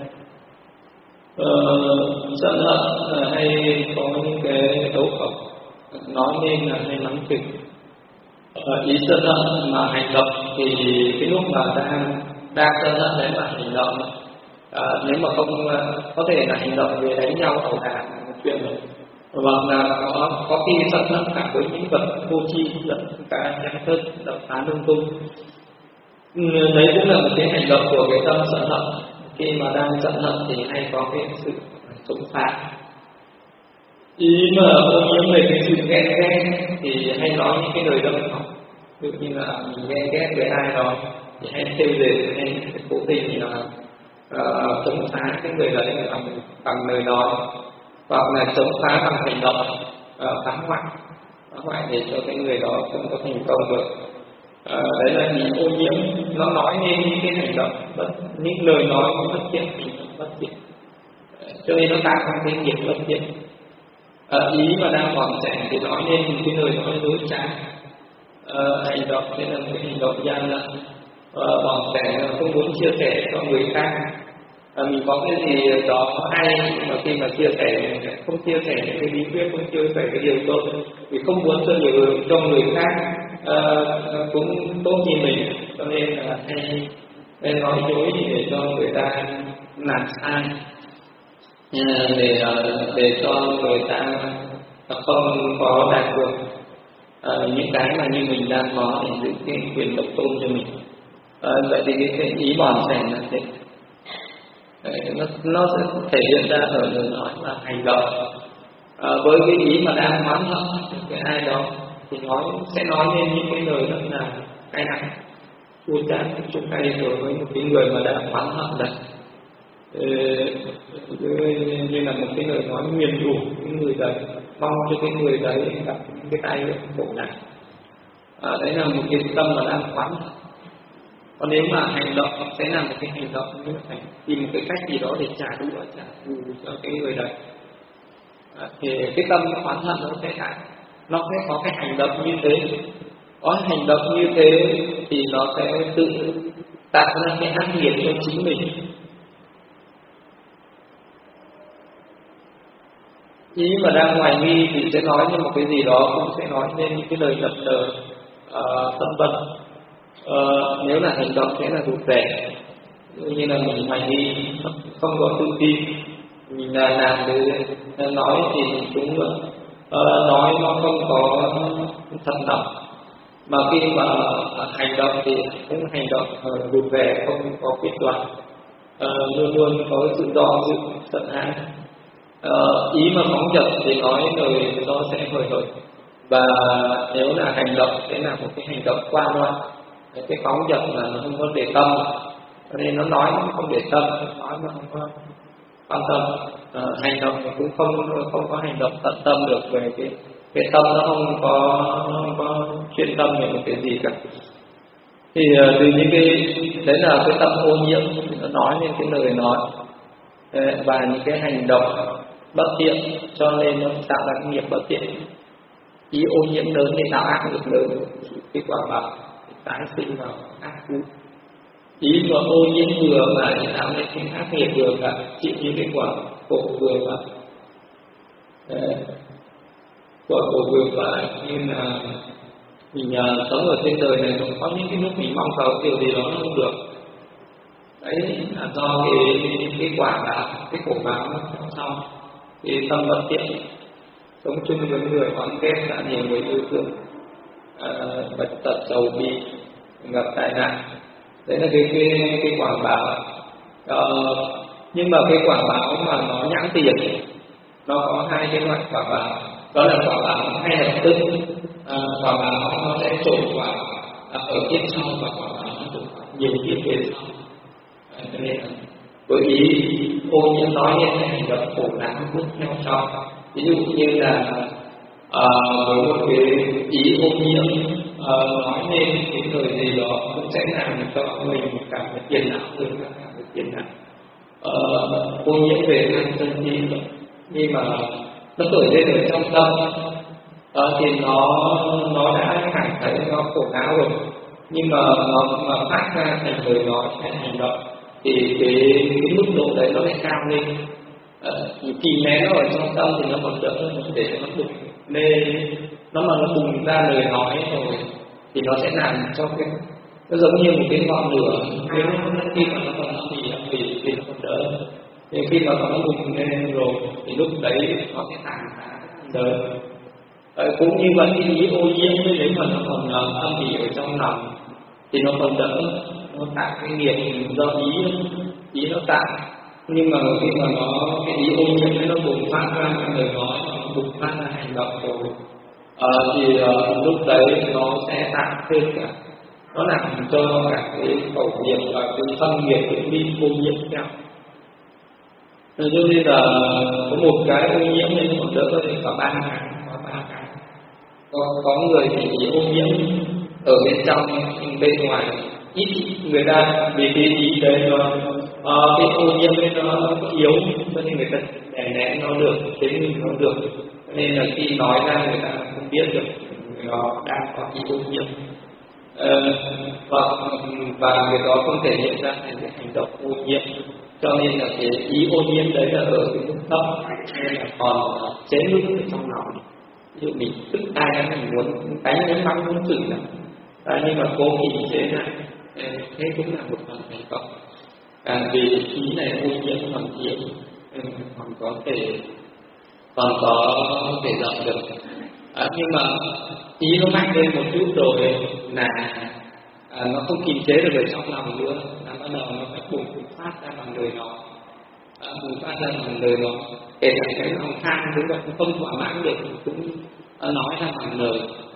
Uh, sân hận là hay có những cái đấu khẩu, nói nên là hay mắng chửi. Uh, ý sân hận mà hành động thì cái lúc mà đang đang sân hận đấy mà hành động, uh, nếu mà không uh, có thể là hành động về đánh nhau ẩu đả một chuyện rồi, Hoặc là có có khi giận hận cả với những vật vô tri, giận cả nhãn thức, đập phá lung tung. Ừ, đấy cũng là một cái hành động của cái tâm giận hận. Khi mà đang giận hận thì hay có cái sự chống phá. Ý mà ô nhiễm về cái sự ghen ghét thì hay nói những cái lời đâm thọc. Ví dụ như là mình ghen ghét với ai đó thì hay theo dệt, hay cố tình thì là uh, chống phá cái người đấy bằng bằng lời nói, hoặc là chống phá bằng hành động, uh, phá hoại, phá hoại để cho cái người đó không có thành công được. Uh, đấy là vì ô nhiễm nó nói nên những cái hành động bất, những lời nói bất thiện, hành động bất thiện, uh, cho nên nó tạo ra cái nghiệp bất thiện. Uh, ý mà đang còn trẻ thì nói nên những cái lời nói dối trá, uh, hành động thế là cái hành động gian lận, uh, còn trẻ không muốn chia sẻ cho người khác. À, mình có cái gì đó hay mà khi mà chia sẻ không chia sẻ những cái bí quyết, không chia sẻ cái điều tốt vì không muốn cho nhiều cho người khác à, cũng tốt như mình, cho nên là hay, hay nói dối để cho người ta làm sai, để để cho người ta không có đạt được à, những cái mà như mình đang có, để giữ cái quyền độc tôn cho mình. À, vậy thì cái, cái ý bòn sẻn là thế. Đấy, nó, nó sẽ thể hiện ra ở lời nói và hành động. À, với cái ý mà đang oán hận cái ai đó thì nói sẽ nói lên những cái lời rất là cay đắng, chua chát, chua cay đối với một cái người mà đang oán hận đấy. Ừ, như là một cái lời nói nguyền rủa cái người đấy, mong cho cái người đấy gặp những cái tai khổ này. À, đấy là một cái tâm mà đang oán hận. Còn nếu mà hành động sẽ là một cái hành động như phải tìm một cái cách gì đó để trả đũa, trả thù cho cái người đấy. À, thì cái tâm oán hận nó sẽ lại, nó sẽ có cái hành động như thế. Có hành động như thế thì nó sẽ tự tạo ra cái ác nghiệp cho chính mình. Ý mà đang hoài nghi thì sẽ nói như một cái gì đó, cũng sẽ nói lên những cái lời lập lờ, vân vân. Ờ, nếu là hành động sẽ là rụt rè, như là mình hoài nghi, không có tự tin, mình là làm để nói thì mình cũng uh, nói nó không có thật lòng, mà khi mà hành động thì cũng hành động uh, rụt rè, không có quyết đoán, uh, luôn luôn có sự do dự, giận hãi. Uh, ý mà phóng dật thì nói lời nó sẽ hời hợt, và nếu là hành động sẽ là một cái hành động qua loa. Cái phóng dật là nó không có để tâm, cho nên nó nói nó không để tâm, nói nó không có quan tâm. À, hành động thì cũng không không có hành động tận tâm được, về cái cái tâm nó không có nó không có chuyên tâm về một cái gì cả. Thì từ những cái đấy là cái tâm ô nhiễm, nó nói lên cái lời nói và những cái hành động bất thiện, cho nên nó tạo ra cái nghiệp bất thiện. Ý ô nhiễm lớn thì tạo ác nghiệp lớn, cái quả báo tái sinh vào ác vụ. Ý mà ô nhiễm vừa mà tạo nên cái ác nghiệp vừa cả, chịu những cái quả khổ vừa mà quả khổ vừa phải. Như là mình uh, sống ở trên đời này, cũng có những cái lúc mình mong cầu điều gì đó nó không được, đấy là do cái cái quả báo, cái khổ báo nó xong cái tâm bất thiện. Sống chung với người oán ghét đã nhiều người yêu thương, uh, bệnh tật sầu bi, gặp tai nạn, đấy là cái cái cái quả báo. Uh, nhưng mà cái quả báo mà nó nhãn tiền, nó có hai cái loại quả báo, đó là quả báo ngay lập tức, uh, quả báo nó sẽ trổ quả uh, ở kiếp sau, và quả báo nó trổ quả nhiều kiếp về sau. Cho nên là với ý ô nhiễm nói lên cái hành động khổ não bước theo sau. Ví dụ như là uh, với một cái ý ô nhiễm uh, nói lên cái lời gì đó cũng sẽ làm cho mình cảm thấy phiền não, người ta cảm thấy phiền não. Uh, ô nhiễm về tham sân si, nhưng mà nó khởi lên ở trong tâm uh, thì nó nó đã cảm thấy nó khổ não rồi, nhưng mà nó mà phát ra thành lời nói hay hành động thì cái, cái mức độ đấy nó lại cao lên. Uh, kỳ nén nó ở trong tâm thì nó còn đỡ, để nó bùng lên, nó mà nó bùng ra lời nói rồi thì nó sẽ làm cho cái nó giống như một cái ngọn lửa, nếu khi mà nó còn thì thì thì nó còn đỡ, thì khi mà nó bùng lên rồi thì lúc đấy nó sẽ tàn phá đời. Ờ, cũng như vậy cái ý ô nhiễm ấy, nếu mà nó còn uh, âm ỉ ở trong lòng thì nó còn đỡ, nó tạo cái nghiệp do ý ý nó tạo. Nhưng mà khi mà nó cái ý ô nhiễm ấy nó bùng phát ra trong lời nói, nó bùng phát ra hành động rồi, ờ, thì uh, lúc đấy nó sẽ tạo thêm cả, nó làm cho cả cái khẩu nghiệp và cái thân nghiệp cũng bị ô nhiễm theo. Cho nên là có một cái ô nhiễm nên còn đỡ thì có ba cái, có ba cái. Có, có người thì bị ô nhiễm ở bên trong, bên ngoài ít, người ta vì cái ý đấy nó uh, cái ô nhiễm ấy nó, nó yếu, cho nên người ta đè nén nó được, chế ngự nó được, cho nên là khi nói ra người ta không biết được nó đang có ý ô nhiễm. Uh, và, và người đó không thể hiện ra thành cái hành động ô nhiễm, cho nên là cái ý ô nhiễm đấy là ở cái mức thấp, nên là còn chế ngự ở trong lòng. Ví dụ mình tức ai đó mình muốn đánh đến mắng muốn chửi là à, nhưng mà cố kiềm chế lại, thế cũng là một phần thành công. À, vì ý này ô nhiễm còn nhiều, còn có thể còn có thể dập được. À, nhưng mà ý nó mạnh lên một chút rồi là à, nó không kiềm chế được ở trong lòng nữa, là bắt đầu nó phải bùng phát ra bằng lời nói, à, bùng phát ra bằng lời nói. Kể cả cái lòng tham cũng vậy, không thỏa mãn được cũng uh, nói ra bằng lời,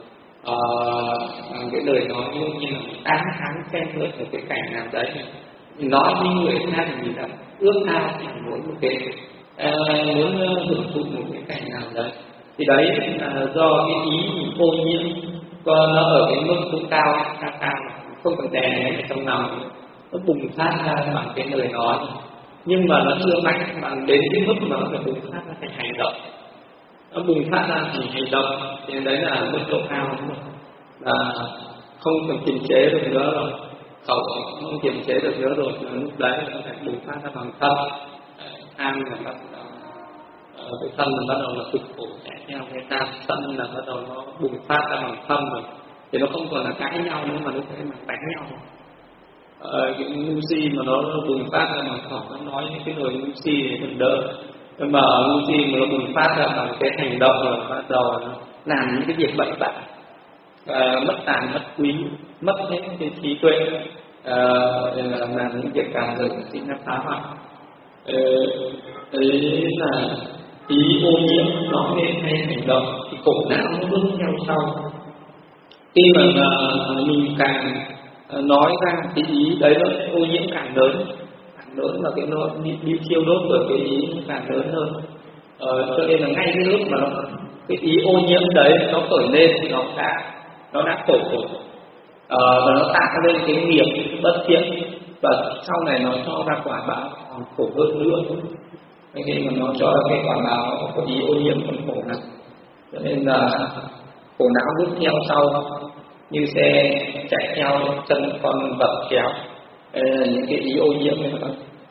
uh, bằng cái lời nói như như là tán thán khen ngợi ở cái cảnh nào đấy, mình nói với người khác thì mình đã ước ao thì muốn một cái uh, muốn hưởng thụ một cái cảnh nào đấy, thì đấy là uh, do cái ý mình ô nhiễm, còn nó ở cái mức cũng cao cao cao, không còn đè nén ở trong lòng, nó bùng phát ra bằng cái lời nói. Nhưng mà nó chưa mạnh bằng đến cái mức mà nó phải bùng phát ra thành hành động, nó bùng phát ra thành hành động thì đấy là mức độ cao, là không còn kiềm chế được nữa rồi, khẩu không kiềm chế được nữa rồi, lúc đấy nó phải bùng phát ra bằng thân. Tham là bắt đầu cái thân là bắt đầu là cực khổ chạy theo cái tham, thân là bắt đầu nó bùng phát ra bằng thân rồi, thì nó không còn là cãi nhau nữa mà nó sẽ là đánh nhau. Ờ, cái ngu si mà nó bùng phát ra bằng khẩu, nó nói những cái lời ngu si thì còn đỡ, nhưng mà ngu si mà nó bùng phát ra bằng cái hành động rồi bắt đầu nó làm những cái việc bậy bạ, à, mất tàn mất quý, mất hết cái trí tuệ, à, làm, làm những việc càng dần sinh ra phá hoại. Ờ, đấy là ý ô nhiễm nó nên hay hành động thì khổ não nó bước theo sau. Khi mà uh, mình càng uh, nói ra cái ý đấy nó ô nhiễm càng lớn, càng lớn và cái nó đi, đi thiêu đốt của cái ý càng lớn hơn. Uh, cho nên là ngay cái lúc mà nó cái ý ô nhiễm đấy nó khởi lên thì nó đã nó đã khổ rồi, uh, và nó tạo lên cái nghiệp bất thiện, và sau này nó cho ra quả báo còn khổ hơn nữa. Khi mà nó cho ra cái quả báo có ý ô nhiễm còn khổ lắm, cho nên là khổ não bước theo sau như xe chạy theo chân con vật kéo. Những cái ý ô nhiễm này nó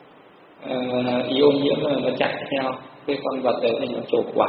à, ý ô nhiễm là nó chạy theo cái con vật đấy thì nó trổ quả.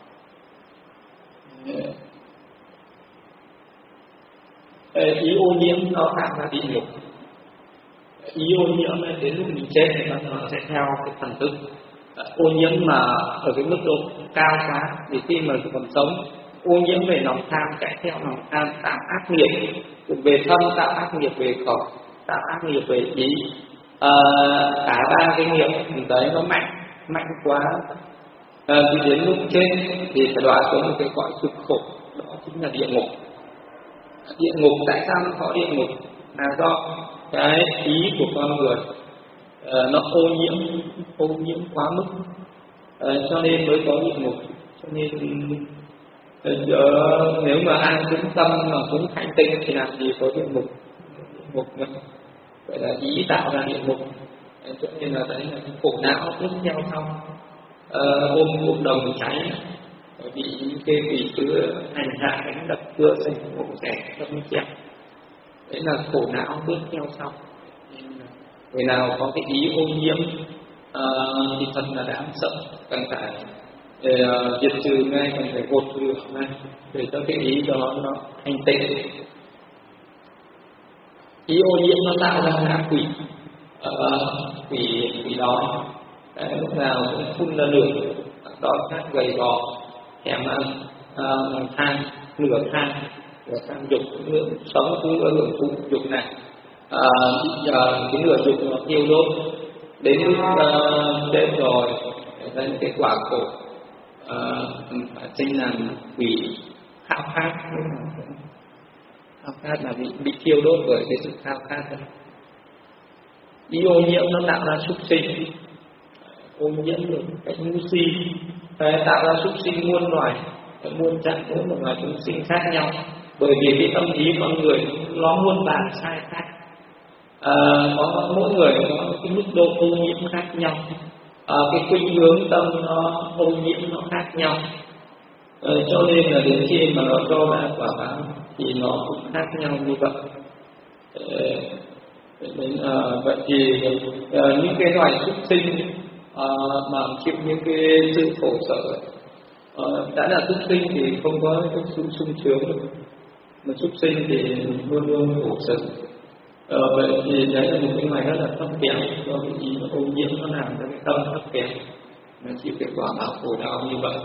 Ý ô nhiễm nó tạo ra địa ngục. Ý ô nhiễm này đến lúc mình chết thì nó sẽ theo cái thần thức. Ô nhiễm mà ở cái mức độ cao quá thì khi mà còn sống, ô nhiễm về lòng tham chạy theo lòng tham tạo ác nghiệp về thân, tạo ác nghiệp về khẩu, tạo ác nghiệp về ý, à, cả ba cái nghiệp đấy nó mạnh mạnh quá, à, thì đến lúc chết thì phải đọa xuống một cái cõi cực khổ, đó chính là địa ngục. Địa ngục tại sao nó có địa ngục là do cái ý của con người uh, nó ô nhiễm ô nhiễm quá mức, uh, cho nên mới có địa ngục. Cho nên uh, nếu mà ai cúng tâm mà cúng thanh tịnh thì làm gì có địa ngục. Địa ngục vậy là ý tạo ra địa ngục, uh, cho nên là đấy là khổ não tiếp theo sau, uh, ôm cuộc đồng cháy bị những cái vị cứ hành hạ đánh đập cưa xây mổ xẻ đâm chém, đấy là khổ não bước theo sau. Người nào có cái ý ô nhiễm uh, thì thật là đáng sợ, cần phải uh, diệt trừ ngay, cần phải gột rửa ngay để cho cái ý đó nó thanh tịnh. Ý ô nhiễm nó tạo ra ngã quỷ, uh, quỷ quỷ đói, lúc nào cũng phun ra lửa, đói khát gầy gò, thèm ăn à, than, nửa than, nửa than dục, nửa sống cũng ở hưởng thụ dục này, à, giờ cái nửa dục nó tiêu đốt, đến lúc uh, chết rồi, đến cái quả khổ, uh, sinh làm quỷ, khao khát, khao khát là bị bị thiêu đốt bởi cái sự khao khát đó. Ý ô nhiễm nó tạo ra súc sinh, ô nhiễm được cái ngu si, đấy, tạo ra súc sinh muôn loài, muôn trạng muôn một loài chúng sinh khác nhau, bởi vì cái tâm trí con người nó muôn vàn sai khác, à, có mỗi người có cái mức độ ô nhiễm khác nhau, à, cái khuynh hướng tâm nó ô nhiễm nó khác nhau, à, cho nên là đến khi mà nó cho ra quả báo thì nó cũng khác nhau như vậy. Đến, à, vậy thì à, những cái loài súc sinh à, mà chịu những cái sự khổ sở, à, đã là súc sinh thì không có cái sự sung sướng được, mà súc sinh thì luôn luôn khổ sở. À, vậy thì đấy là một cái loài rất là thấp kém, do cái ý nó ô nhiễm nó làm cho cái tâm thấp kém, nó chịu cái quả báo khổ đau như vậy.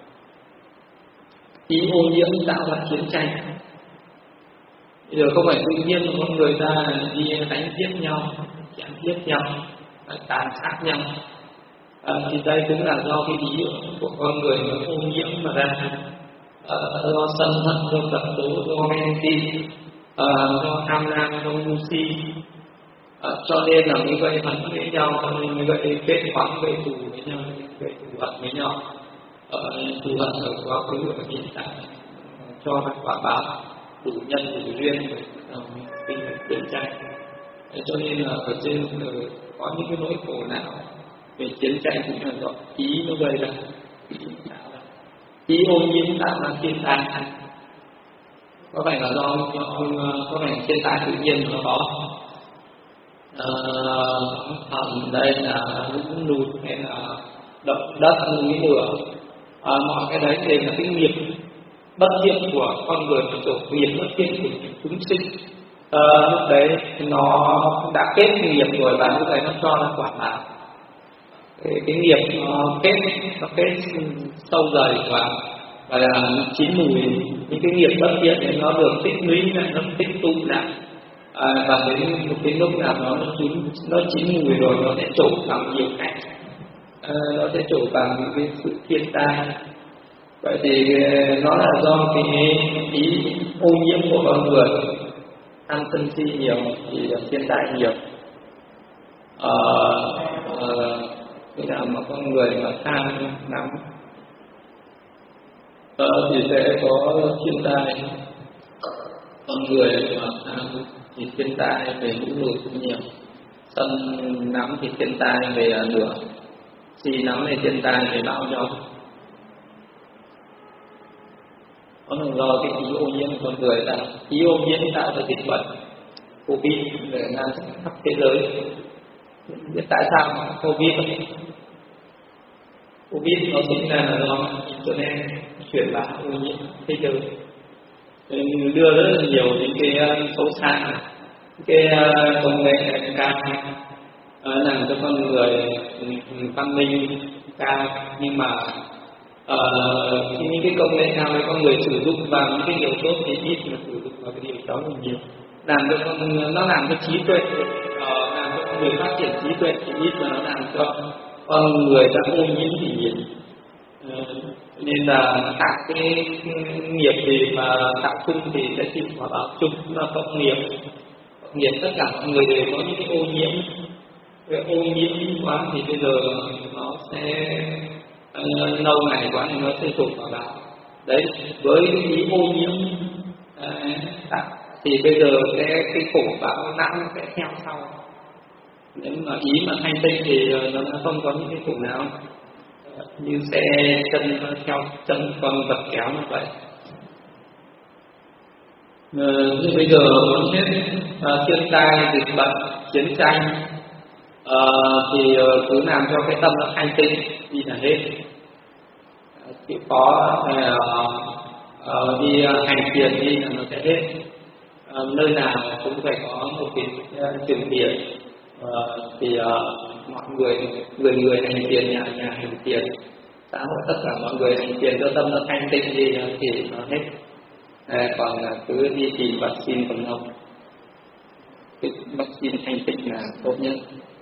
Ý ô nhiễm tạo ra chiến tranh. Bây giờ không phải tự nhiên mà con người ta đi đánh giết nhau, chém giết nhau, tàn sát nhau, à, thì đây cũng là do cái ý của con người nó ô nhiễm mà ra, à, do sân hận, do giận dữ, do ghen tị, à, do tham lam, do ngu si, à, cho nên là mới gây hận với nhau, cho nên mới gây kết oán, gây thù với nhau, gây thù hận với nhau, à, thù hận ở quá khứ ở hiện tại cho các quả báo đủ nhân đủ duyên tinh thần chiến tranh. Cho nên là ở trên có những cái nỗi khổ não về chiến tranh cũng là do ý nó gây ra, ý ô nhiễm tạo ra thiên tai. Có phải là do có phải thiên tai tự nhiên nó có, à, đây là lũ lụt hay là động đất núi lửa, à, mọi cái đấy đều là cái nghiệp bất thiện của con người, tổ nghiệp bất thiện của chúng sinh. À, lúc đấy nó đã kết nghiệp rồi và lúc đấy nó cho ra quả báo. Cái, cái nghiệp nó kết nó kết sâu dày và và là chín mùi, những cái nghiệp bất thiện thì nó được tích lũy lại, nó tích tụ lại, à, và đến một cái lúc nào nó nó chín nó chín mùi rồi nó sẽ trổ bằng nhiều cách, à, nó sẽ trổ bằng những cái sự thiên tai. Vậy thì nó là do cái ý ô nhiễm của con người, tham sân si nhiều thì thiên tai nhiều. Ờ, ờ, khi nào mà con người mà tham nắm ờ, thì sẽ có thiên tai. Con người mà tham thì thiên tai về lũ lụt cũng nhiều. Sân nắm thì thiên tai về lửa, si nắm thì thiên tai về bão gió. Nó là do cái khí ô nhiễm của con người tạo, khí ô nhiễm tạo ra dịch bệnh Covid để lan khắp thế giới. Biết tại sao mà Covid Covid nó sinh ra là do internet truyền bá ô nhiễm thế giới, đưa rất là nhiều những cái xấu xa, cái công nghệ cao làm cho con người văn minh cao, nhưng mà Uh, khi những cái công nghệ cao này con người sử dụng vào những cái điều tốt thì ít, mà sử dụng vào cái điều xấu thì nhiều, làm cho con nó làm cho trí tuệ, uh, làm cho con người phát triển trí tuệ thì ít, mà nó làm cho con người đã ô nhiễm thì nhiều. Uh, nên là tạo cái nghiệp gì mà tạo chung thì sẽ chịu quả báo chung, là cộng nghiệp. Cộng nghiệp tất cả mọi người đều có những cái ô nhiễm, cái ô nhiễm quá thì bây giờ nó sẽ Uh, lâu ngày quá thì nó sẽ tụt vào đạo. Đấy, với cái ý ô nhiễm uh, thì bây giờ cái cái khổ báo não nó sẽ theo sau. Nếu mà ý mà thanh tinh thì uh, nó không có những cái khổ não, uh, như xe chân theo chân con vật kéo như vậy. Uh, như bây giờ muốn hết uh, thiên tai, dịch bệnh, chiến tranh, uh, thì uh, cứ làm cho cái tâm nó thanh tinh đi là hết. Chịu khó uh, uh, đi uh, hành thiền đi là nó sẽ hết. Uh, nơi nào cũng phải có một cái uh, trường thiền, uh, thì uh, mọi người người người hành thiền, nhà nhà hành thiền, xã hội tất cả mọi người hành tiền cho tâm nó thanh tịnh đi thì nó hết. À, còn là cứ đi tìm vaccine còn không, cái vaccine thanh tịnh là tốt nhất.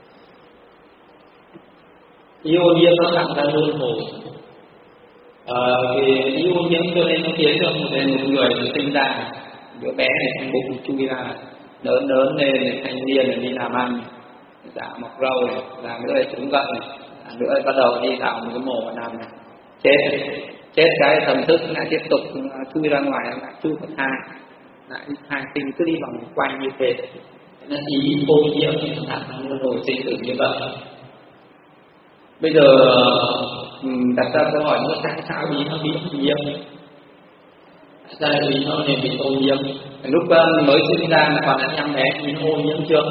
Yêu nhiễm nó tạo ra luân hồi. À, vì yêu nhiễm cho nên nó khiến cho một người sinh ra đứa bé này trong bụng chui ra, lớn lớn lên này, thanh niên này đi làm ăn, dạ mọc râu này, làm nữa là trứng gậy này, làm nữa là bắt đầu đi vào một cái mồ mà làm này, chết chết cái thần thức lại tiếp tục chui ra ngoài, lại chui một thai, lại thai sinh cứ đi vòng quanh như thế. Nên ý ô nhiễm thì nó tạo ra luân hồi sinh tử như vậy. Bây giờ đặt ra câu hỏi nữa, tại sao ý nó bị ô nhiễm? Tại sao ý nó nên bị ô nhiễm? Lúc mới sinh ra mà còn đã nhăm bé thì nó ô nhiễm chưa?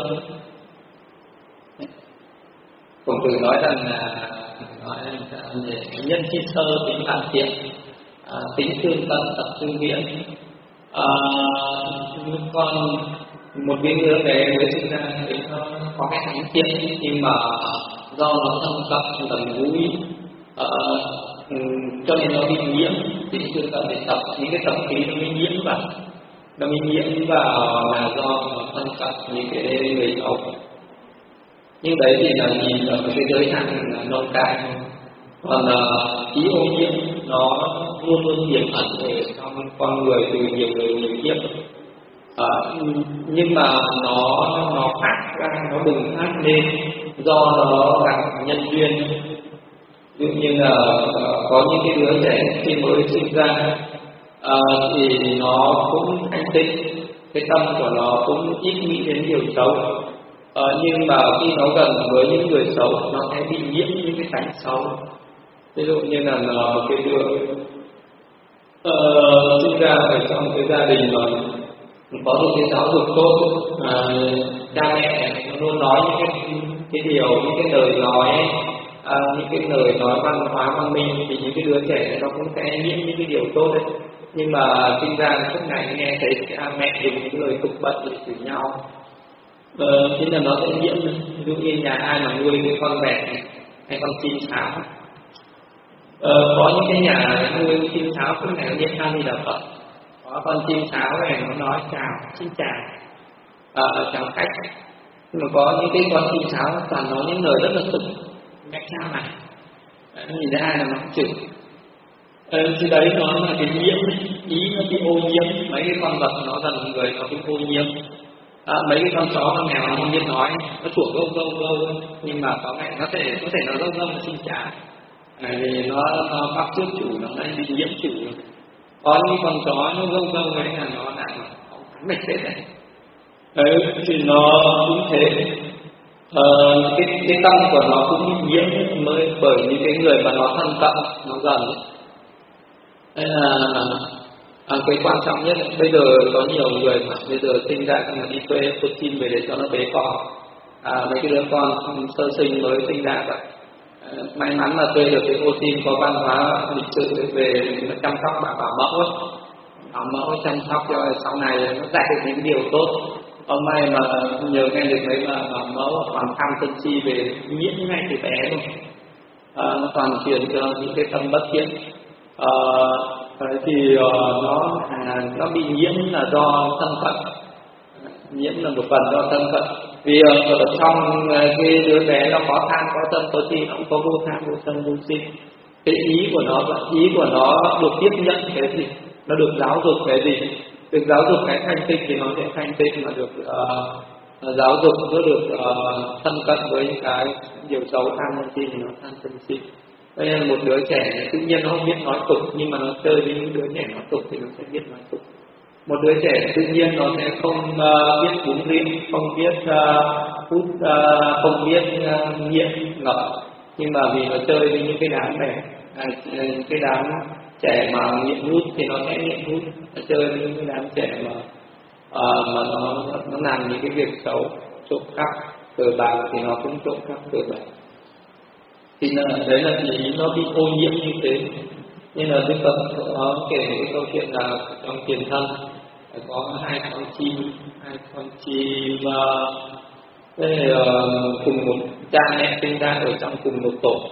Khổng Tử nói rằng là nói nhân chi sơ tính bản thiện, à, tính tương tận tập tương viễn. À, còn một cái đứa bé mới sinh ra thì nó có cái thánh thiện, nhưng mà do nó thân cận gần gũi, uh, cho nên nó bị nhiễm. Thì tương tự để tập những cái tập khí nó bị nhiễm vào, nó bị nhiễm vào là do nó thân cận những cái người xấu. Nhưng đấy thì là nhìn ở cái giới hạn là nội tại. Còn uh, ý ô nhiễm nó luôn luôn tiềm ẩn ở trong con người từ nhiều người nhiều kiếp. Uh, nhưng mà nó nó phát ra, nó bùng phát lên do nó gặp nhân duyên. Ví dụ như là có những cái đứa trẻ khi mới sinh ra uh, thì nó cũng thanh tịnh, cái tâm của nó cũng ít nghĩ đến điều xấu, uh, nhưng mà khi nó gần với những người xấu nó sẽ bị nhiễm những cái tánh xấu. Ví dụ như là nó một cái đứa uh, sinh ra ở trong cái gia đình mà có một cái giáo dục tốt, à, cha mẹ luôn nói những cái, cái điều, những cái lời nói, à, những cái lời nói văn hóa văn minh, thì những cái đứa trẻ nó cũng sẽ nhiễm những cái điều tốt đấy. Nhưng mà sinh ra suốt ngày nghe thấy cha mẹ dùng những lời tục bậy để chửi nhau, ờ, thế là nó sẽ nhiễm. Ví dụ như nhà ai mà nuôi cái con vẹt hay con chim sáo, ờ, có những cái nhà nuôi chim sáo suốt ngày biết ăn đi đập phật, có con chim sáo này nó nói chào, xin chào, à, chào khách. Nhưng mà có những cái con chim sáo toàn nói những lời rất là tục, mẹ chào này, nhìn ra là nó chửi. Ờ, thì đấy nó là cái nhiễm, ý nó bị ô nhiễm. Mấy cái con vật nó gần người nó bị ô nhiễm. À, mấy cái con chó con mèo nó không biết nói, nó chuộc gâu gâu gâu, nhưng mà có mẹ nó thể có thể nó gâu gâu nó xin chào, à, vì nó, nó bắt trước chủ, nó lại bị nhiễm chủ. Có những con chó nó gâu gâu ấy là nó đã cắn mệt chết đấy. Đấy thì nó cũng thế. Ờ, cái, cái tâm của nó cũng nhiễm mới bởi những cái người mà nó thân cận, nó gần. Đây là à, cái quan trọng nhất. Bây giờ có nhiều người mà bây giờ sinh ra mà đi thuê protein về để cho nó bế con, à, mấy cái đứa con sơ sinh mới sinh ra vậy. À, may mắn là thuê được cái protein có văn hóa lịch sự về chăm sóc bà bảo mẫu ấy, bảo mẫu chăm sóc cho sau này nó dạy được những điều tốt. Hôm nay mà nhờ nghe được mấy mà bảo mẫu toàn tham sân si về nhiễm ngay từ bé luôn, à, nó toàn truyền cho những cái tâm bất thiện. À, thì uh, nó à, nó bị nhiễm là do thân phận, nhiễm là một phần do thân phận. Vì uh, ở trong uh, cái đứa bé nó có tham có sân có si, nó cũng có vô tham vô sân vô si. Cái ý của nó, ý của nó được tiếp nhận cái gì, nó được giáo dục cái gì, được giáo dục cái thanh tịnh thì nó sẽ thanh tịnh, mà được uh, giáo dục nó được uh, thân cận với những cái điều xấu tham sân si thì nó tham sân si. Đây là một đứa trẻ tự nhiên nó không biết nói tục, nhưng mà nó chơi với những đứa trẻ nói tục thì nó sẽ biết nói tục. Một đứa trẻ tự nhiên nó sẽ không uh, biết uống rượu, không biết uh, hút, uh, không biết uh, nghiện ngập, nhưng mà vì nó chơi với những cái đám này, à, những cái đám trẻ mà nghiện hút thì nó sẽ nghiện hút. Nó chơi với những cái đám trẻ mà uh, mà nó nó làm những cái việc xấu, trộm cắp, cờ bạc thì nó cũng trộm cắp cờ bạc. Thì là, đấy là vì nó bị ô nhiễm như thế. Nên là Đức Phật có kể cái câu chuyện là trong tiền thân có hai con chim, hai con chim uh, thế, uh, cùng một cha mẹ sinh ra ở trong cùng một tổ.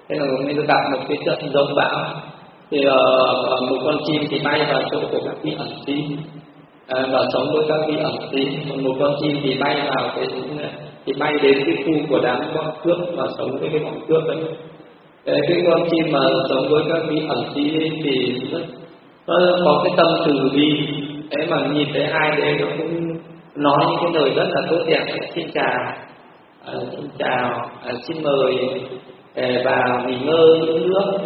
Thế là mới gặp một cái trận giông bão, thì uh, một con chim thì bay vào chỗ của các vị ẩn sĩ uh, và sống với các vị ẩn sĩ, còn một con chim thì bay vào cái thì bay đến cái khu của đám con cướp và sống với cái bọn cướp ấy. Cái, cái con chim mà sống với các vị ẩn sĩ thì rất, nó có cái tâm từ bi, thế mà nhìn thấy hai đứa nó cũng nói những cái lời rất là tốt đẹp. Xin chào, à, xin chào, à, xin mời à, vào nghỉ ngơi uống nước.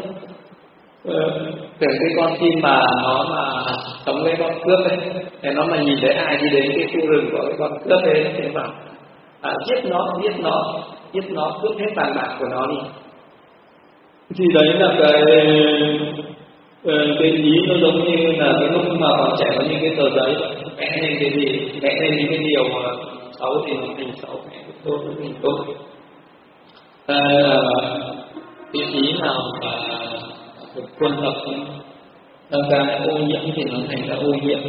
Từ cái con chim mà nó mà sống với con cướp ấy, thì nó mà nhìn thấy ai đi đến cái khu rừng của cái con cướp ấy thì bảo à, giết nó, giết nó, giết nó, cướp hết vàng bạc của nó đi. Thì đấy là cái cái ý nó giống như là cái lúc mà còn trẻ có những cái tờ giấy vẽ lên cái gì, vẽ lên những cái điều mà xấu thì nó thành xấu, vẽ cái tốt nó thành tốt. À, cái ý nào mà được quân hợp ra ô nhiễm thì nó thành ra ô nhiễm.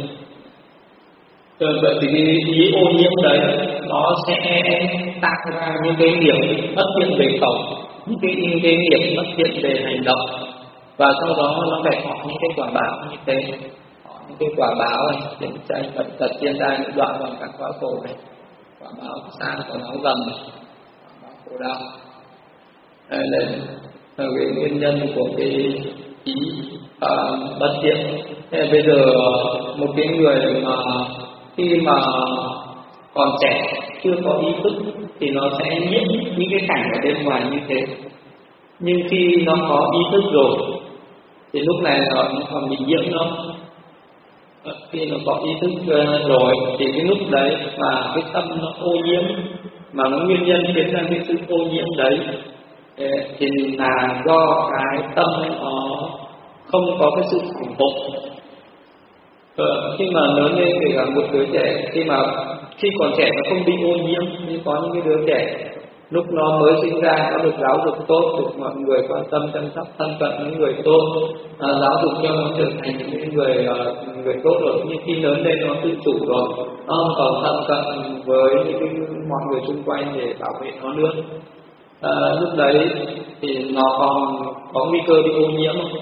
Ờ, vậy thì cái ý ô nhiễm đấy nó sẽ tạo ra những cái điểm bất thiện về khẩu, những cái, những cái điểm bất thiện về hành động, và sau đó nó phải có những cái quả báo như thế, những cái quả báo này, chiến tranh, bệnh tật, thiên tai, những đoạn bằng các quả khổ này, quả báo xa, quả báo gần, quả báo khổ đau. Đây là cái nguyên nhân của cái ý uh, bất thiện. Thế là bây giờ một cái người mà khi mà còn trẻ chưa có ý thức thì nó sẽ nhiễm những cái cảnh ở bên ngoài như thế, nhưng khi nó có ý thức rồi thì lúc này nó còn bị nhiễm nó. Khi nó có ý thức rồi thì cái lúc đấy mà cái tâm nó ô nhiễm, mà nó nguyên nhân khiến ra cái sự ô nhiễm đấy thì là do cái tâm nó không có cái sự ủng hộ. Ờ, khi mà lớn lên thì là một đứa trẻ, khi mà khi còn trẻ nó không bị ô nhiễm, nhưng có những cái đứa trẻ lúc nó mới sinh ra nó được giáo dục tốt, được mọi người quan tâm chăm sóc thân cận những người tốt, à, giáo dục cho nó trở thành những người uh, người tốt rồi, nhưng khi lớn lên nó tự chủ rồi, nó không còn thân cận với những cái mọi người xung quanh để bảo vệ nó nữa. À, lúc đấy thì nó còn có nguy cơ bị ô nhiễm không?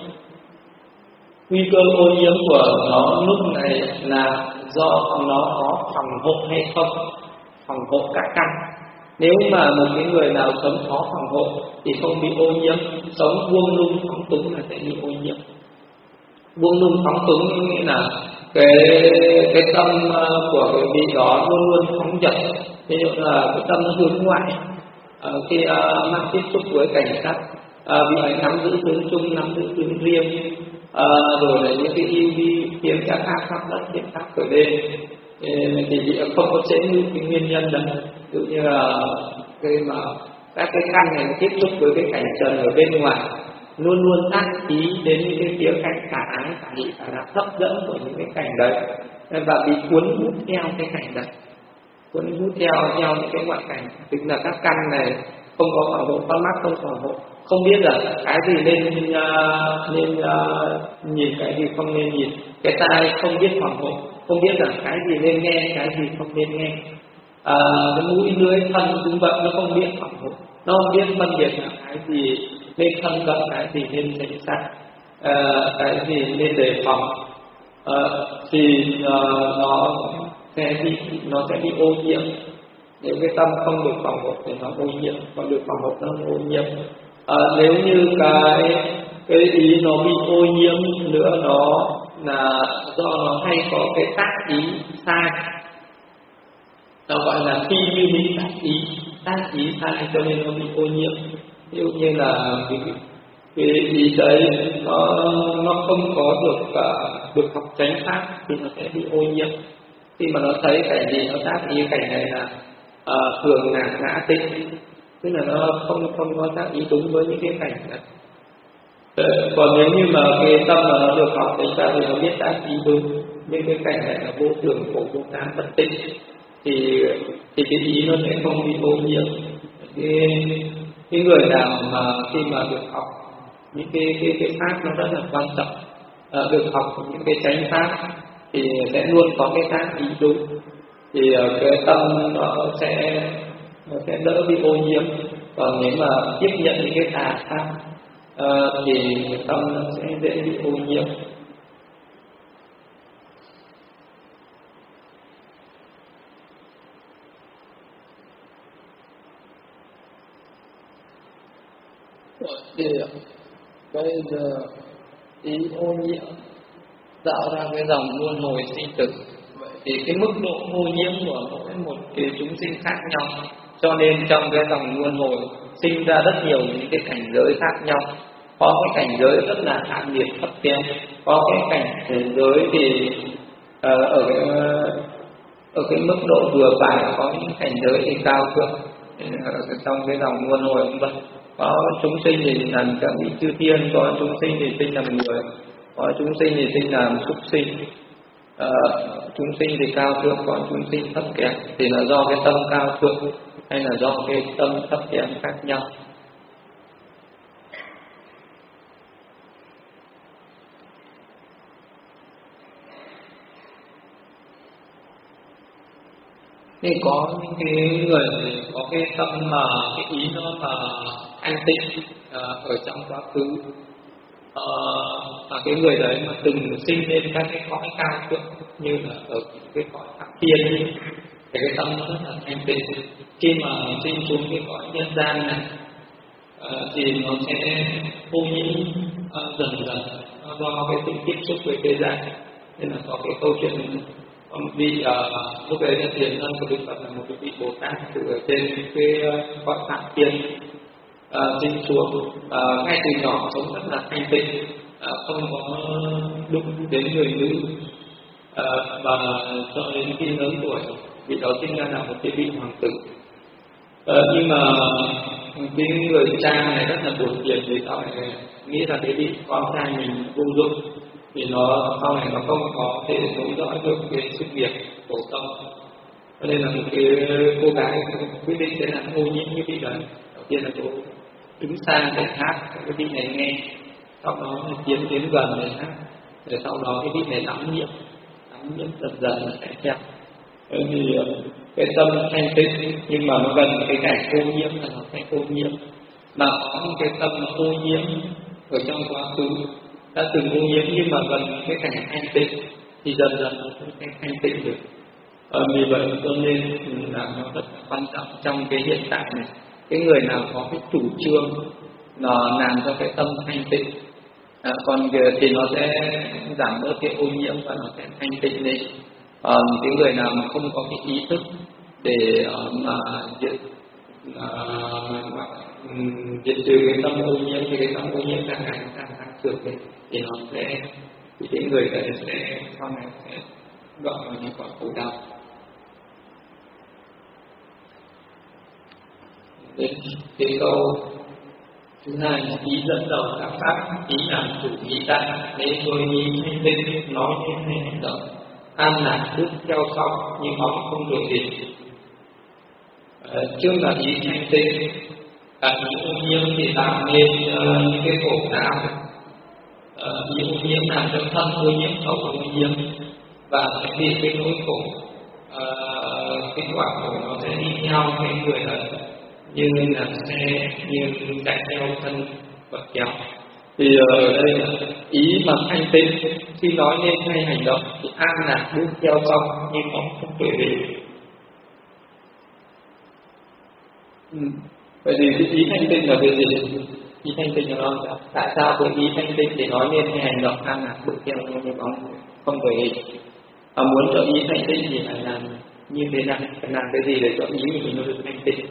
Nguy cơ ô nhiễm của nó lúc này là do nó có phòng hộ hay không, phòng hộ các căn. Nếu mà một cái người nào sống có phòng hộ thì không bị ô nhiễm, sống buông lung phóng túng là sẽ bị ô nhiễm. Buông lung phóng túng nghĩa là cái cái tâm của cái vị đó luôn luôn phóng dật, ví dụ là cái tâm nó hướng ngoại. À, khi uh, mang tiếp xúc với cảnh sát, à, vị ấy nắm giữ tướng chung, nắm giữ tướng riêng, à, rồi là những cái ưu đi kiếm các ác pháp đất, kiếm ác khởi đêm, thì vị không có chế ngự cái nguyên nhân đấy. Ví dụ như là cái mà các cái căn này tiếp xúc với cái cảnh trần ở bên ngoài, luôn luôn tác ý đến những cái phía cảnh cả ái cả hỷ cả lạc hấp dẫn của những cái cảnh đấy, và bị cuốn hút theo cái cảnh đấy, cuốn hút theo theo những cái ngoại cảnh. Tức là các căn này không có phòng hộ, con mắt không phòng hộ, không biết là cái gì nên uh, nên uh, nhìn, cái gì không nên nhìn, cái tai không biết phòng hộ, không biết là cái gì nên nghe, cái gì không nên nghe. À, cái mũi lưỡi thân cũng vậy, nó không biết phòng hộ, nó không biết phân biệt là cái gì nên thân cận, cái gì nên tránh xa, à, cái gì nên đề phòng, à, thì uh, nó sẽ bị nó sẽ bị ô nhiễm. Nếu cái tâm không được phòng hộ thì nó ô nhiễm, còn được phòng hộ nó ô nhiễm. À, nếu như cái cái ý nó bị ô nhiễm nữa, nó là do nó hay có cái tác ý sai, nó gọi là phi như lý tác ý, tác ý sai cho nên nó bị ô nhiễm. Ví dụ như là cái, cái ý đấy nó nó không có được uh, được học chánh pháp thì nó sẽ bị ô nhiễm. Khi mà nó thấy cảnh gì nó tác ý cảnh này là uh, thường là ngã tịnh, tức là nó không không có tác ý đúng với những cái cảnh này. Còn nếu như mà cái tâm mà nó được học chánh pháp thì nó biết tác ý đúng, nhưng cái cảnh này là vô thường, khổ, vô ngã, bất tịnh, thì thì cái ý nó sẽ không bị ô nhiễm. Cái, cái người nào mà khi mà được học những cái cái cái pháp nó rất là quan trọng, à, được học những cái chánh pháp thì sẽ luôn có cái tác ý đúng, thì cái tâm nó sẽ nó sẽ đỡ bị ô nhiễm. Còn nếu mà tiếp nhận những cái tà pháp uh, thì tâm nó sẽ dễ bị ô nhiễm. Thì bây giờ ý ô nhiễm tạo ra cái dòng luân hồi sinh tử. Vậy thì cái mức độ ô nhiễm của mỗi một cái chúng sinh khác nhau, cho nên trong cái dòng luân hồi sinh ra rất nhiều những cái cảnh giới khác nhau. Có cái cảnh giới rất là hạ nhiệt thấp kém, có cái cảnh giới thì uh, ở cái, ở cái mức độ vừa phải, có những cảnh giới thì cao thượng. Trong cái dòng luân hồi cũng vậy, có chúng sinh thì làm các vị chư thiên, có chúng sinh thì sinh làm người, có chúng sinh thì sinh làm súc sinh. À, chúng sinh thì cao thượng, có chúng sinh thấp kém, thì là do cái tâm cao thượng hay là do cái tâm thấp kém khác nhau. Thì có những cái người có cái tâm mà cái ý nó mà thanh tịnh uh, ở trong quá khứ, uh, và cái người đấy mà từng sinh lên các cái cõi cao thượng như là ở cái cõi thượng thiên, thì cái tâm nó rất là thanh tịnh. Khi mà sinh xuống cái cõi nhân gian này uh, thì nó sẽ ô nhiễm uh, dần dần uh, do cái sự tiếp xúc với thế gian. Nên là có cái câu chuyện ông vị uh, lúc đấy là tiền thân của Đức Phật là một cái vị Bồ Tát từ ở trên cái cõi uh, Phạm Thiên uh, sinh xuống, uh, ngay từ nhỏ sống rất là thanh tịnh, uh, không có đụng đến người nữ, uh, và cho đến khi lớn tuổi vị đó sinh ra là một cái vị hoàng tử. Uh, nhưng mà cái người cha này rất là buồn phiền vì sao lại nghĩ là cái vị con trai mình vô dụng, vì nó sau này nó không có thể nối dõi được cái sự nghiệp tổ tông, cho nên là một cái cô gái quyết định sẽ là ô nhiễm cái vị đấy. Đầu tiên là cô đứng xa để hát cái vị này nghe, sau đó tiến đến gần để hát, rồi sau đó cái vị này đắm nhiễm, đắm nhiễm dần dần là sẽ theo. Thì cái tâm thanh tịnh nhưng mà nó gần cái cảnh ô nhiễm là nó sẽ ô nhiễm, mà có những cái tâm ô nhiễm ở trong quá khứ đã từng ô nhiễm nhưng mà gần cái cảnh thanh tịnh thì dần dần nó sẽ thanh tịnh được. Ờ, vì vậy cho nên là nó rất là quan trọng trong cái hiện tại này, cái người nào có cái chủ trương nó làm cho cái tâm thanh tịnh, à, còn thì nó sẽ giảm bớt cái ô nhiễm và nó sẽ thanh tịnh lên. Còn cái người nào mà không có cái ý thức để uh, mà diệt uh, diệt trừ cái tâm ô nhiễm thì cái tâm ô nhiễm càng ngày càng tăng trưởng thì nó sẽ thì cái người đấy sẽ sau này sẽ gọi vào những quả khổ đau. Cái câu thứ hai là ý dẫn đầu các pháp, ý làm chủ ý đại, để tôi ý thanh tịnh nói đến hay hành động, an lạc bước theo sau nhưng bóng không đổi gì. Trước là ý thanh tịnh, cả ý ô nhiễm thì tạo nên uh, những cái khổ não. Uh, ý ô nhiễm làm cho thân ô nhiễm, khẩu ô nhiễm và sẽ bị cái nỗi khổ, uh, cái quả khổ nó sẽ đi theo cái người đấy như là xe, như chạy theo thân vật kéo. Thì ở đây là ý mà thanh tịnh khi nói nên hay hành động thì an lạc bước theo sau nhưng nó không tuổi về. Ừ. Vậy thì cái ý thanh tịnh là cái gì? Ý thanh tịnh là nó tại sao cái ý thanh tịnh để nói nên hay hành động an lạc bước theo nhưng nó không tuổi về? À, muốn cho ý thanh tịnh thì phải làm như thế nào? Phải làm cái gì để cho ý mình nó được thanh tịnh?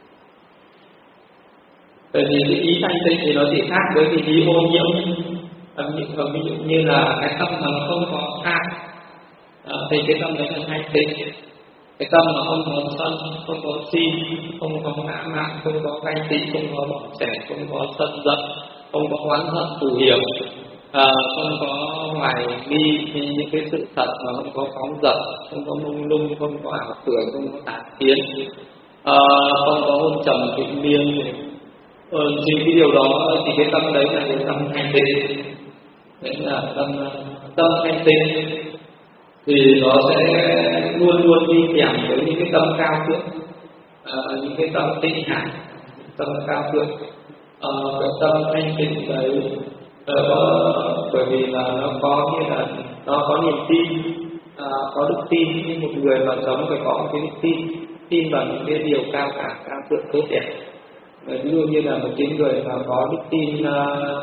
Bởi vì cái ý thanh tịnh thì nó chỉ khác với cái ý ô nhiễm. Ví dụ như là cái tâm mà nó không có khác, à, thì cái tâm đấy là thanh tịnh. Cái tâm mà không có sân, không có si, không có ngã mạn, không có ganh tị, không có bỏ sẻ, không có sân giận, không có oán hận thù hiểm, à, không có hoài nghi những cái sự thật mà không có phóng dật, không có mông lung, không có ảo tưởng, không có tà kiến, à, không có hôn trầm thịnh miên. Ờ, thì cái điều đó thì cái tâm đấy là cái tâm thanh tịnh. Đấy là tâm tâm thanh tịnh thì nó sẽ luôn luôn đi kèm với những cái tâm cao thượng, à, những cái tâm tịnh hải, tâm cao thượng. Ờ, cái tâm thanh tịnh đấy ờ, bởi vì là nó có như là nó có niềm tin, à, có đức tin. Như một người mà sống phải có một cái đức tin, tin vào những cái điều cao cả, cao thượng, tốt đẹp. Ờ, ví dụ như là một cái người mà có đức tin uh,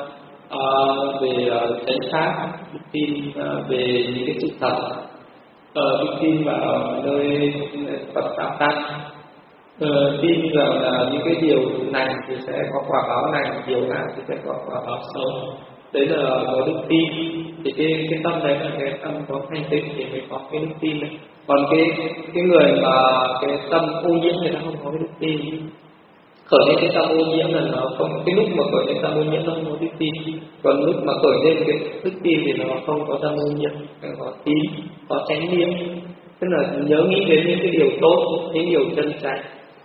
uh, về uh, chánh pháp, đức tin uh, về những cái sự thật, uh, đức tin vào nơi Phật đạo tăng, Ờ, tin rằng là những cái điều này thì sẽ có quả báo này, điều ác thì sẽ có quả báo xấu. Đấy là có đức tin. Thì cái cái tâm đấy là cái tâm có thanh tịnh thì mới có cái đức tin đấy. Còn cái cái người mà cái tâm ô nhiễm người ta không có cái đức tin. Khởi lên cái tâm ô nhiễm là nó không, cái lúc mà khởi lên tâm ô nhiễm nó không có đức tin. Còn lúc mà khởi lên cái đức tin thì nó không có tâm ô nhiễm, có tín, có chánh niệm, tức là nhớ nghĩ đến những cái điều tốt, những điều chân chánh,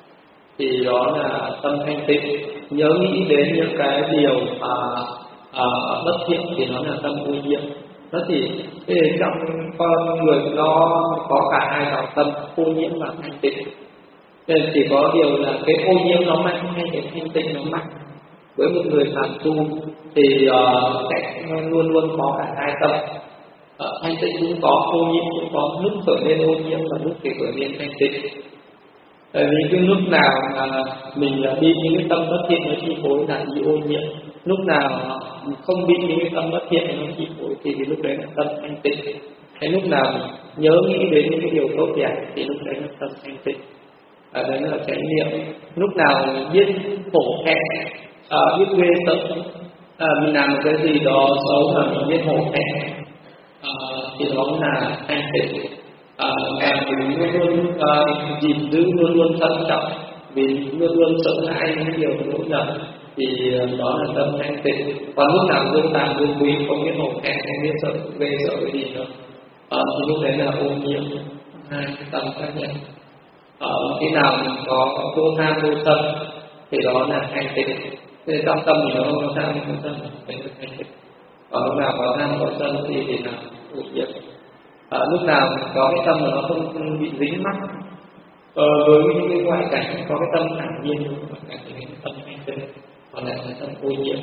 thì đó là tâm thanh tịnh. Nhớ nghĩ đến những cái điều à, à, bất thiện thì nó là tâm ô nhiễm. Nó chỉ trong con người nó có cả hai loại tâm, ô nhiễm và thanh tịnh. Nên chỉ có điều là cái ô nhiễm nó mạnh hay cái thanh tịnh nó mạnh. Với một người phàm tu thì uh, sẽ luôn luôn có cả hai tâm. Uh, thanh tịnh cũng có, ô nhiễm cũng có, lúc khởi lên ô nhiễm và lúc thì khởi lên thanh tịnh. Tại vì cái lúc nào mà mình bị những cái tâm bất thiện nó chi phối là bị ô nhiễm, lúc nào không bị những cái tâm bất thiện nó chi phối thì lúc đấy là tâm thanh tịnh. Cái lúc nào nhớ nghĩ đến những cái điều tốt đẹp thì lúc đấy là tâm thanh tịnh. Ở đấy là chánh niệm. Lúc nào biết hổ thẹn, à, biết ghê sợ, à, mình làm một cái gì đó xấu mà mình biết hổ thẹn, à, thì đó là thanh tịnh. À, em cũng luôn luôn uh, gìn giữ, luôn luôn thận trọng, vì luôn luôn sợ hãi những điều lỗi lầm, thì uh, đó là tâm thanh tịnh. Còn lúc nào vô tàn vô quý, không biết hổ thẹn, không biết sợ ghê sợ cái gì nữa, uh, thì lúc đấy là ô nhiễm. Hai cái tâm khác nhau. Uh, khi nào mình có vô tham vô sân thì đó là thanh tịnh. Thế trong tâm mình nó không có tham không sân, đấy là thanh tịnh. Còn lúc nào có tham có sân thì thì là ô nhiễm. À, lúc nào có cái tâm mà nó không, không bị dính mắc ờ, với những cái ngoại cảnh, có cái tâm thản nhiên, ngoại cảnh thì cái tâm thanh tịnh, còn lại là tâm ô nhiễm.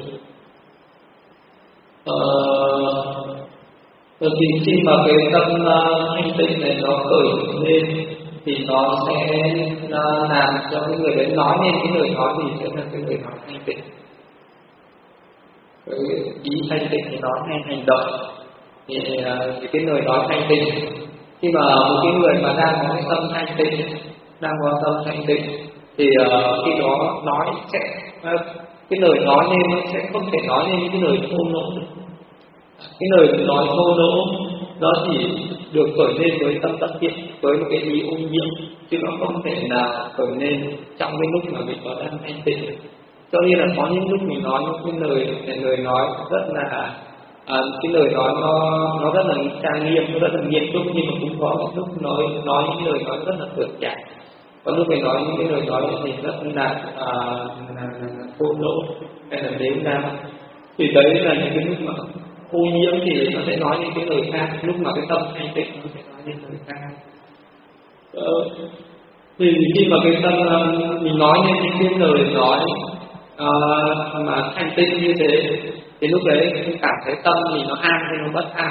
Ờ, thì khi mà cái tâm uh, thanh tịnh này nó khởi lên thì nó sẽ uh, làm cho cái người đấy nói nên cái lời nói gì sẽ là cái lời nói thanh tịnh. Cái ý thanh tịnh thì nói hay hành động thì, thì cái lời nói thanh tịnh. Khi mà một cái người mà đang có cái tâm thanh tịnh, đang có tâm thanh tịnh thì uh, khi đó nói sẽ uh, cái lời nói nên nó sẽ không thể nói nên những cái lời thô lỗ. Cái lời nói thô lỗ nó chỉ được khởi lên với tâm bất thiện, với một cái ý ô nhiễm, chứ nó không thể nào khởi lên trong cái lúc mà mình có tâm thanh tịnh. Cho nên là có những lúc mình nói những cái lời cái lời nói rất là À, cái lời nói nó nó rất là trang nghiêm, nó rất là nghiêm túc, nhưng mà cũng có những lúc nói nói những lời nói rất là vượt trội. Có lúc mình nói những cái lời nói thì rất là à, là, là thô lỗ hay là đếm đa. Thì đấy là những cái lúc mà ô nhiễm thì nó sẽ nói những cái lời khác, lúc mà cái tâm thanh tịnh nó sẽ nói những lời khác. Ờ, thì khi mà cái tâm mình nói những cái lời nói à, mà thanh tịnh như thế thì lúc đấy mình cảm thấy tâm mình nó an hay nó bất an.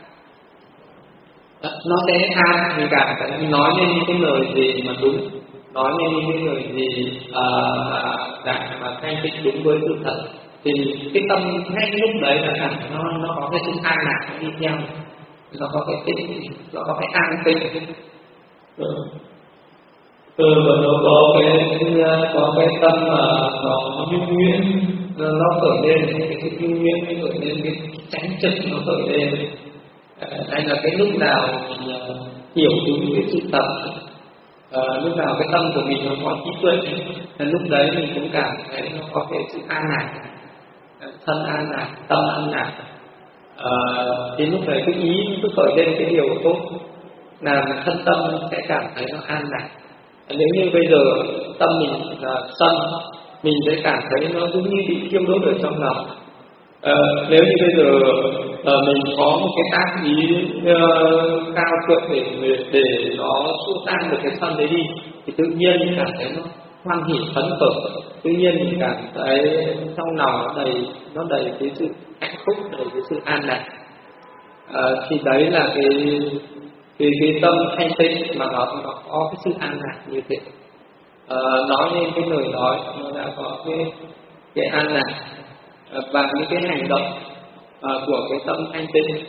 Nó sẽ an, mình cảm thấy mình nói lên những cái lời gì mà đúng, nói lên những cái lời gì à, mà, mà thanh tịnh đúng với sự thật, thì cái tâm ngay lúc đấy là cảm thấy nó nó có cái sự an lạc đi theo, nó có cái tịnh, nó có cái an tịnh. Ừ. Ừ, và nó có cái có cái tâm mà nó nhu nhuyễn, nó khởi lên cái cái nhu nhuyễn, cái khởi lên cái tránh trực nó khởi lên. À, hay là cái lúc nào mình uh, hiểu đúng cái sự thật, à, lúc nào cái tâm của mình nó có trí tuệ, là lúc đấy mình cũng cảm thấy nó có cái sự an lạc, thân an lạc, tâm an lạc. À, thì lúc đấy cái ý cứ khởi lên cái điều tốt, là thân tâm sẽ cảm thấy nó an lạc. Nếu như bây giờ tâm mình là sân, mình sẽ cảm thấy nó giống như bị thiêu đốt ở trong lòng. À, nếu như bây giờ à, mình có một cái tác ý uh, cao thượng để để nó xua tan được cái sân đấy đi, thì tự nhiên cảm thấy nó hoan hỉ phấn khởi, tự nhiên mình cảm thấy trong lòng nó đầy nó đầy cái sự hạnh phúc, đầy cái sự an lạc. À, thì đấy là cái cái cái tâm thanh tịnh mà nó nó có cái sự an lạc như thế. À, nói lên cái lời nói nó đã có cái cái an lạc, à, và những cái hành động à, của cái tâm thanh tịnh.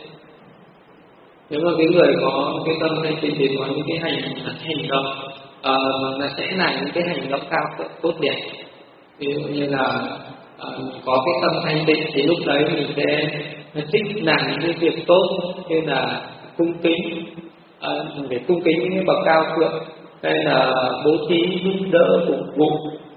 Nếu mà cái người có cái tâm thanh tịnh thì có những cái hành hành động uh, là sẽ là những cái hành động cao tốt, tốt đẹp. Ví dụ như là uh, có cái tâm thanh tịnh thì lúc đấy mình sẽ thích làm những cái việc tốt, như là cung kính, uh, mình phải cung kính những cái bậc cao thượng, hay là bố thí giúp đỡ phục vụ,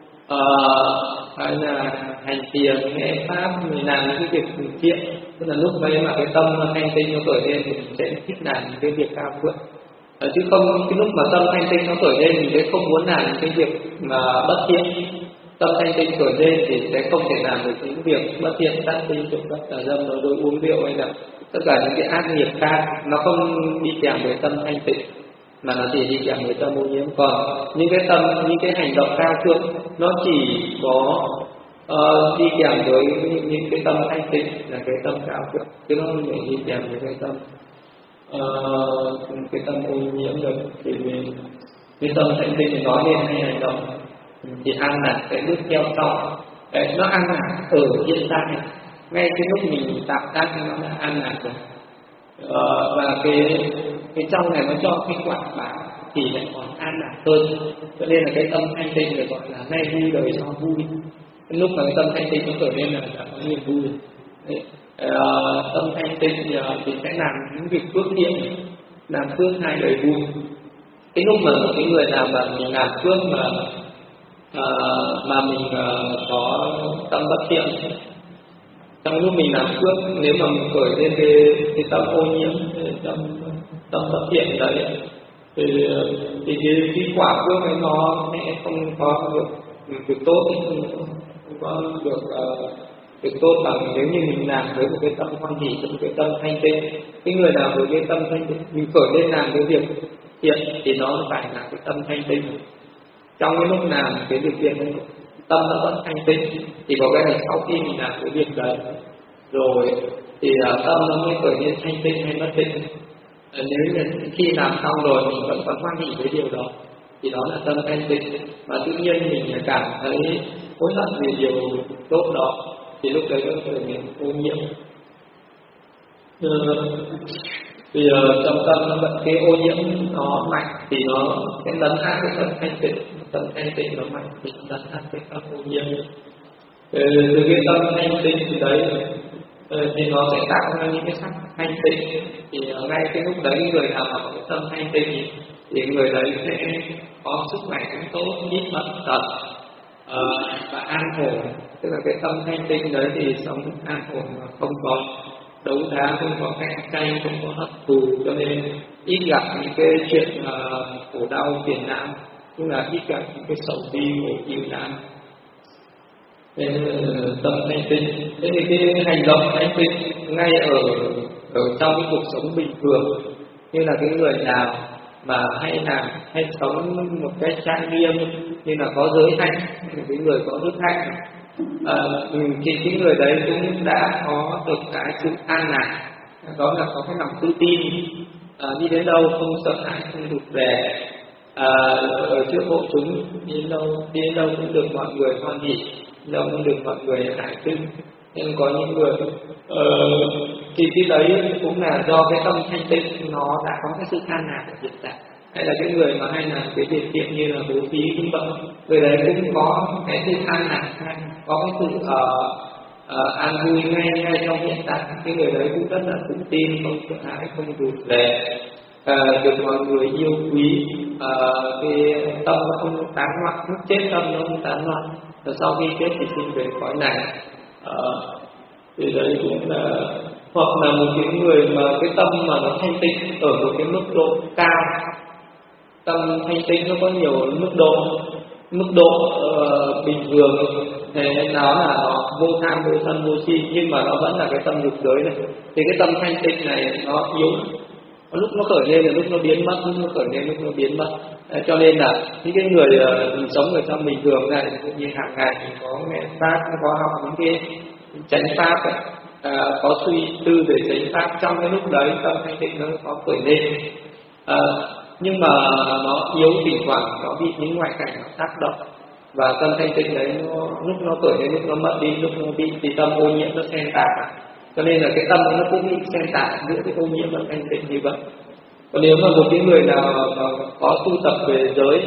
uh, hay là hành thiền nghe pháp, mình làm những cái việc từ thiện. Tức là lúc đấy mà cái tâm thanh tịnh nó khởi lên thì mình sẽ thích làm những cái việc cao thượng, à, chứ không cái lúc mà tâm thanh tịnh nó khởi lên mình sẽ không muốn làm những cái việc mà bất thiện. Tâm thanh tịnh khởi lên thì sẽ không thể làm được những việc bất thiện, sát sinh, trộm cắp, tà dâm, nói dối, uống rượu hay là tất cả những cái ác nghiệp khác. Nó không đi kèm với tâm thanh tịnh mà nó chỉ đi kèm với tâm ô nhiễm. Còn những cái tâm, những cái hành động cao thượng nó chỉ có Uh, đi kèm với những, những cái tâm thanh tịnh là cái tâm cao thượng, chứ nó không phải đi kèm với cái tâm uh, cái tâm ô nhiễm được. Thì mình cái tâm thanh tịnh thì nói lên hay hành động thì an lạc sẽ bước theo sau. Đấy, nó an lạc ở hiện tại, ngay cái lúc mình tạo tác nó đã an lạc rồi. Uh, và cái cái trong này nó cho cái quả báo thì lại còn an lạc hơn. Cho nên là cái tâm thanh tịnh được gọi là nay vui đời cho vui. Lúc mà cái tâm thanh tịnh nó khởi lên là đã có niềm vui. Đấy. À, tâm thanh tịnh thì sẽ làm những việc phước thiện, làm phước hai đời vui. Cái lúc mà cái người nào mà mình làm phước mà à, mà mình à, có tâm bất thiện, trong lúc mình làm phước nếu mà mình khởi lên cái, cái tâm ô nhiễm, tâm tâm bất thiện đấy, thì thì cái, cái quả phước ấy nó sẽ không có được được tốt, không, không có được uh, được tốt bằng nếu như mình làm với một cái tâm hoan hỷ, một cái tâm thanh tịnh. Cái người nào với cái tâm thanh tịnh mình khởi lên làm cái việc thiện thì nó phải là cái tâm thanh tịnh. Trong cái lúc làm cái việc thiện ấy, tâm nó vẫn thanh tịnh thì có cái là sau khi mình làm cái việc đấy rồi thì uh, tâm nó mới khởi lên thanh tịnh hay bất tịnh. Uh, nếu như khi làm xong rồi mình vẫn còn hoan hỷ với điều đó thì đó là tâm thanh tịnh, và tự nhiên mình cảm thấy hối hận vì điều tốt đó thì lúc đấy có thể mình ô nhiễm. Thì uh, trong tâm nó vẫn cái ô nhiễm nó mạnh thì nó sẽ lấn át cái tâm thanh tịnh, tâm thanh tịnh nó mạnh thì nó lấn át cái tâm ô nhiễm. Từ, từ cái tâm thanh tịnh thì đấy thì nó sẽ tạo ra những cái sắc thanh tịnh. Thì uh, ngay cái lúc đấy người nào mà có cái tâm thanh tịnh thì người đấy sẽ có sức khỏe cũng tốt, ít bệnh tật uh, và an ổn. Tức là cái tâm thanh tịnh đấy thì sống an ổn và không có đấu đá, không có cạnh tranh, không có hận thù, cho nên ít gặp những cái chuyện uh, khổ đau phiền não, cũng là ít gặp những cái sầu bi khổ yêu não. Nên uh, tâm thanh tịnh. Thế thì cái hành động thanh tịnh ngay ở ở trong cái cuộc sống bình thường, như là cái người nào mà hay làm hay sống một cách trang nghiêm, như là có giới hạnh, cái người có đức hạnh, à, thì cái người đấy cũng đã có được cái sự an lạc, đó là có cái lòng tự tin, à, đi đến đâu không sợ hãi, không rụt rè, à, ở trước hộ chúng đi đến đâu đi đến đâu cũng được mọi người hoan hỉ, đâu cũng được mọi người hài tưng. Nhưng có những người uh, thì cái đấy cũng là do cái tâm thanh tịnh nó đã có cái sự an lạc ở hiện tại. Hay là cái người mà hay làm cái việc thiện như là bố thí cũng vậy, người đấy cũng có cái sự an lạc, có cái sự uh, uh, an vui ngay ngay trong hiện tại. Cái người đấy cũng rất là tự tin, không sợ hãi, không rụt rè, uh, được mọi người yêu quý, uh, cái tâm nó không tán loạn, lúc chết tâm nó không tán loạn, rồi sau khi chết thì sinh về cõi này. Uh, thì đấy cũng là, hoặc là một cái người mà cái tâm mà nó thanh tịnh ở một cái mức độ cao. Tâm thanh tịnh nó có nhiều mức độ, mức độ uh, bình thường thì nó là nó vô tham, vô sân, vô si, nhưng mà nó vẫn là cái tâm dục giới này. Thì cái tâm thanh tịnh này nó yếu, có lúc nó khởi lên là lúc nó biến mất, lúc nó khởi lên lúc nó biến mất. Đấy, cho nên là những cái người uh, sống ở trong bình thường này, như hàng ngày thì có nghe pháp, có học những cái chánh pháp ấy, à, có suy tư về chánh pháp, trong cái lúc đấy tâm thanh tịnh nó có khởi lên. À, nhưng mà nó yếu, thỉnh thoảng nó bị những ngoại cảnh nó tác động, và tâm thanh tịnh đấy nó, lúc nó khởi lên lúc nó mất đi, lúc nó bị thì tâm ô nhiễm nó xen tạp, cho nên là cái tâm nó cũng bị xen tạp giữa cái ô nhiễm và thanh tịnh như vậy. Còn nếu mà một cái người nào mà có tu tập về giới,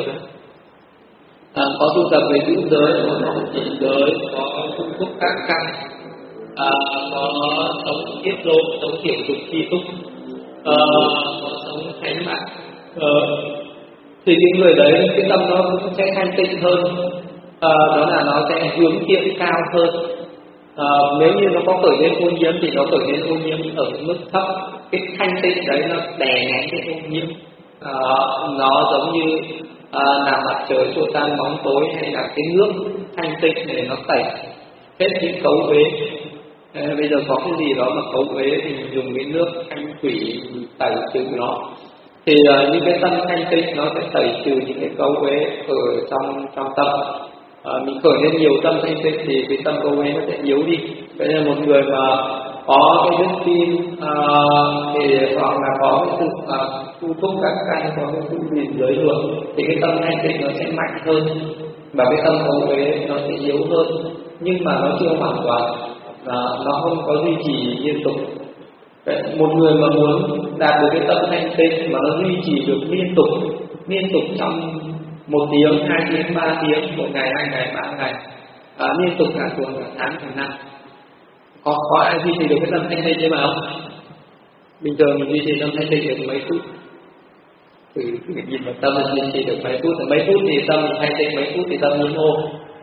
à, có tu tập về giữ giới, có học trì giới, có tu túc các căn, à, có sống tiết lộ, sống tiểu dục chi túc, à, có sống thánh mạng, à, thì cái người đấy cái tâm nó cũng sẽ thanh tịnh hơn, à, đó là nó sẽ hướng thiện cao hơn. À, nếu như nó có khởi lên ô nhiễm thì nó khởi lên ô nhiễm ở mức thấp, cái thanh tịnh đấy nó đè nén cái ô nhiễm. À, nó giống như à, là mặt trời xua tan bóng tối, hay là cái nước thanh tịnh để nó tẩy hết những cấu uế. À, bây giờ có cái gì đó mà cấu uế thì mình dùng cái nước thanh thủy tẩy trừ nó, thì à, những cái tâm thanh tịnh nó sẽ tẩy trừ những cái cấu uế ở trong trong tâm. À, mình khởi lên nhiều tâm thanh tịnh thì cái tâm cấu uế nó sẽ yếu đi. Vậy nên một người mà có cái đức tin à, thì hoặc là có cái sự à, tu thúc các căn, có cái sự gìn giới luật, thì cái tâm thanh tịnh nó sẽ mạnh hơn, và cái tâm cấu uế nó sẽ yếu hơn, nhưng mà nó chưa hoàn toàn, à, nó không có duy trì liên tục. Vậy, một người mà muốn đạt được cái tâm thanh tịnh mà nó duy trì được liên tục, liên tục trong một tiếng, hai tiếng, ba tiếng, một ngày, hai ngày, ba ngày, à, liên tục cả tuần, cả tháng, cả năm, có có ai duy trì được cái tâm thanh tịnh chứ mà không? Bình thường mình duy trì tâm thanh tịnh được mấy phút, thử mình nhìn vào tâm mình duy trì được mấy phút, mấy phút thì tâm thanh tịnh, mấy phút thì tâm nhiễm ô.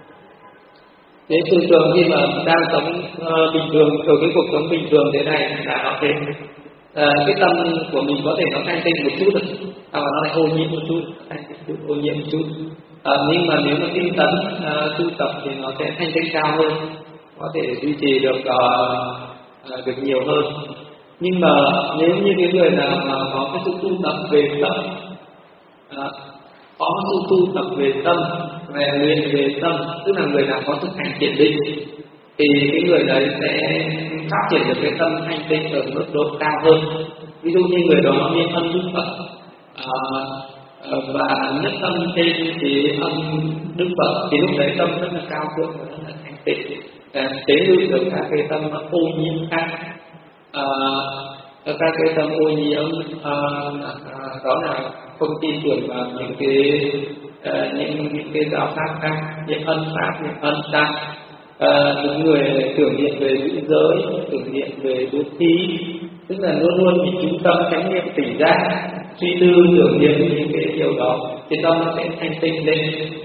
Thế thường thường khi mà đang sống uh, bình thường, ở cái cuộc sống bình thường thế này là nó thế, uh, cái tâm của mình có thể nó thanh tịnh một chút, hoặc là nó lại ô nhiễm một chút, thanh tịnh chút, ô nhiễm một chút. Uh, nhưng mà nếu mà tinh tấn uh, tu tập thì nó sẽ thanh tịnh cao hơn, có thể duy trì được uh, uh, được nhiều hơn. Nhưng mà nếu như cái người nào mà có cái sự tu tập về tâm, uh, có sự tu tập về tâm, về luyện về tâm, tức là người nào có thực hành thiền định, thì cái người đấy sẽ phát triển được cái tâm thanh tịnh ở mức độ cao hơn. Ví dụ như người đó niệm âm Đức Phật, à, và nhất tâm trên thì âm Đức Phật, thì lúc đấy tâm rất là cao thượng và rất là thanh tịnh, à, tế ngự được các cái tâm ô nhiễm khác, à, các cái tâm ô nhiễm, à, đó là không tin tưởng vào những cái uh, những, những cái giáo pháp khác, những ân pháp, những ân tăng. Uh, những người tưởng niệm về giữ giới, tưởng niệm về bố thí, tức là luôn luôn bị chú tâm chánh niệm tỉnh giác, suy tư tưởng niệm những cái điều đó, thì tâm nó sẽ thanh tịnh lên.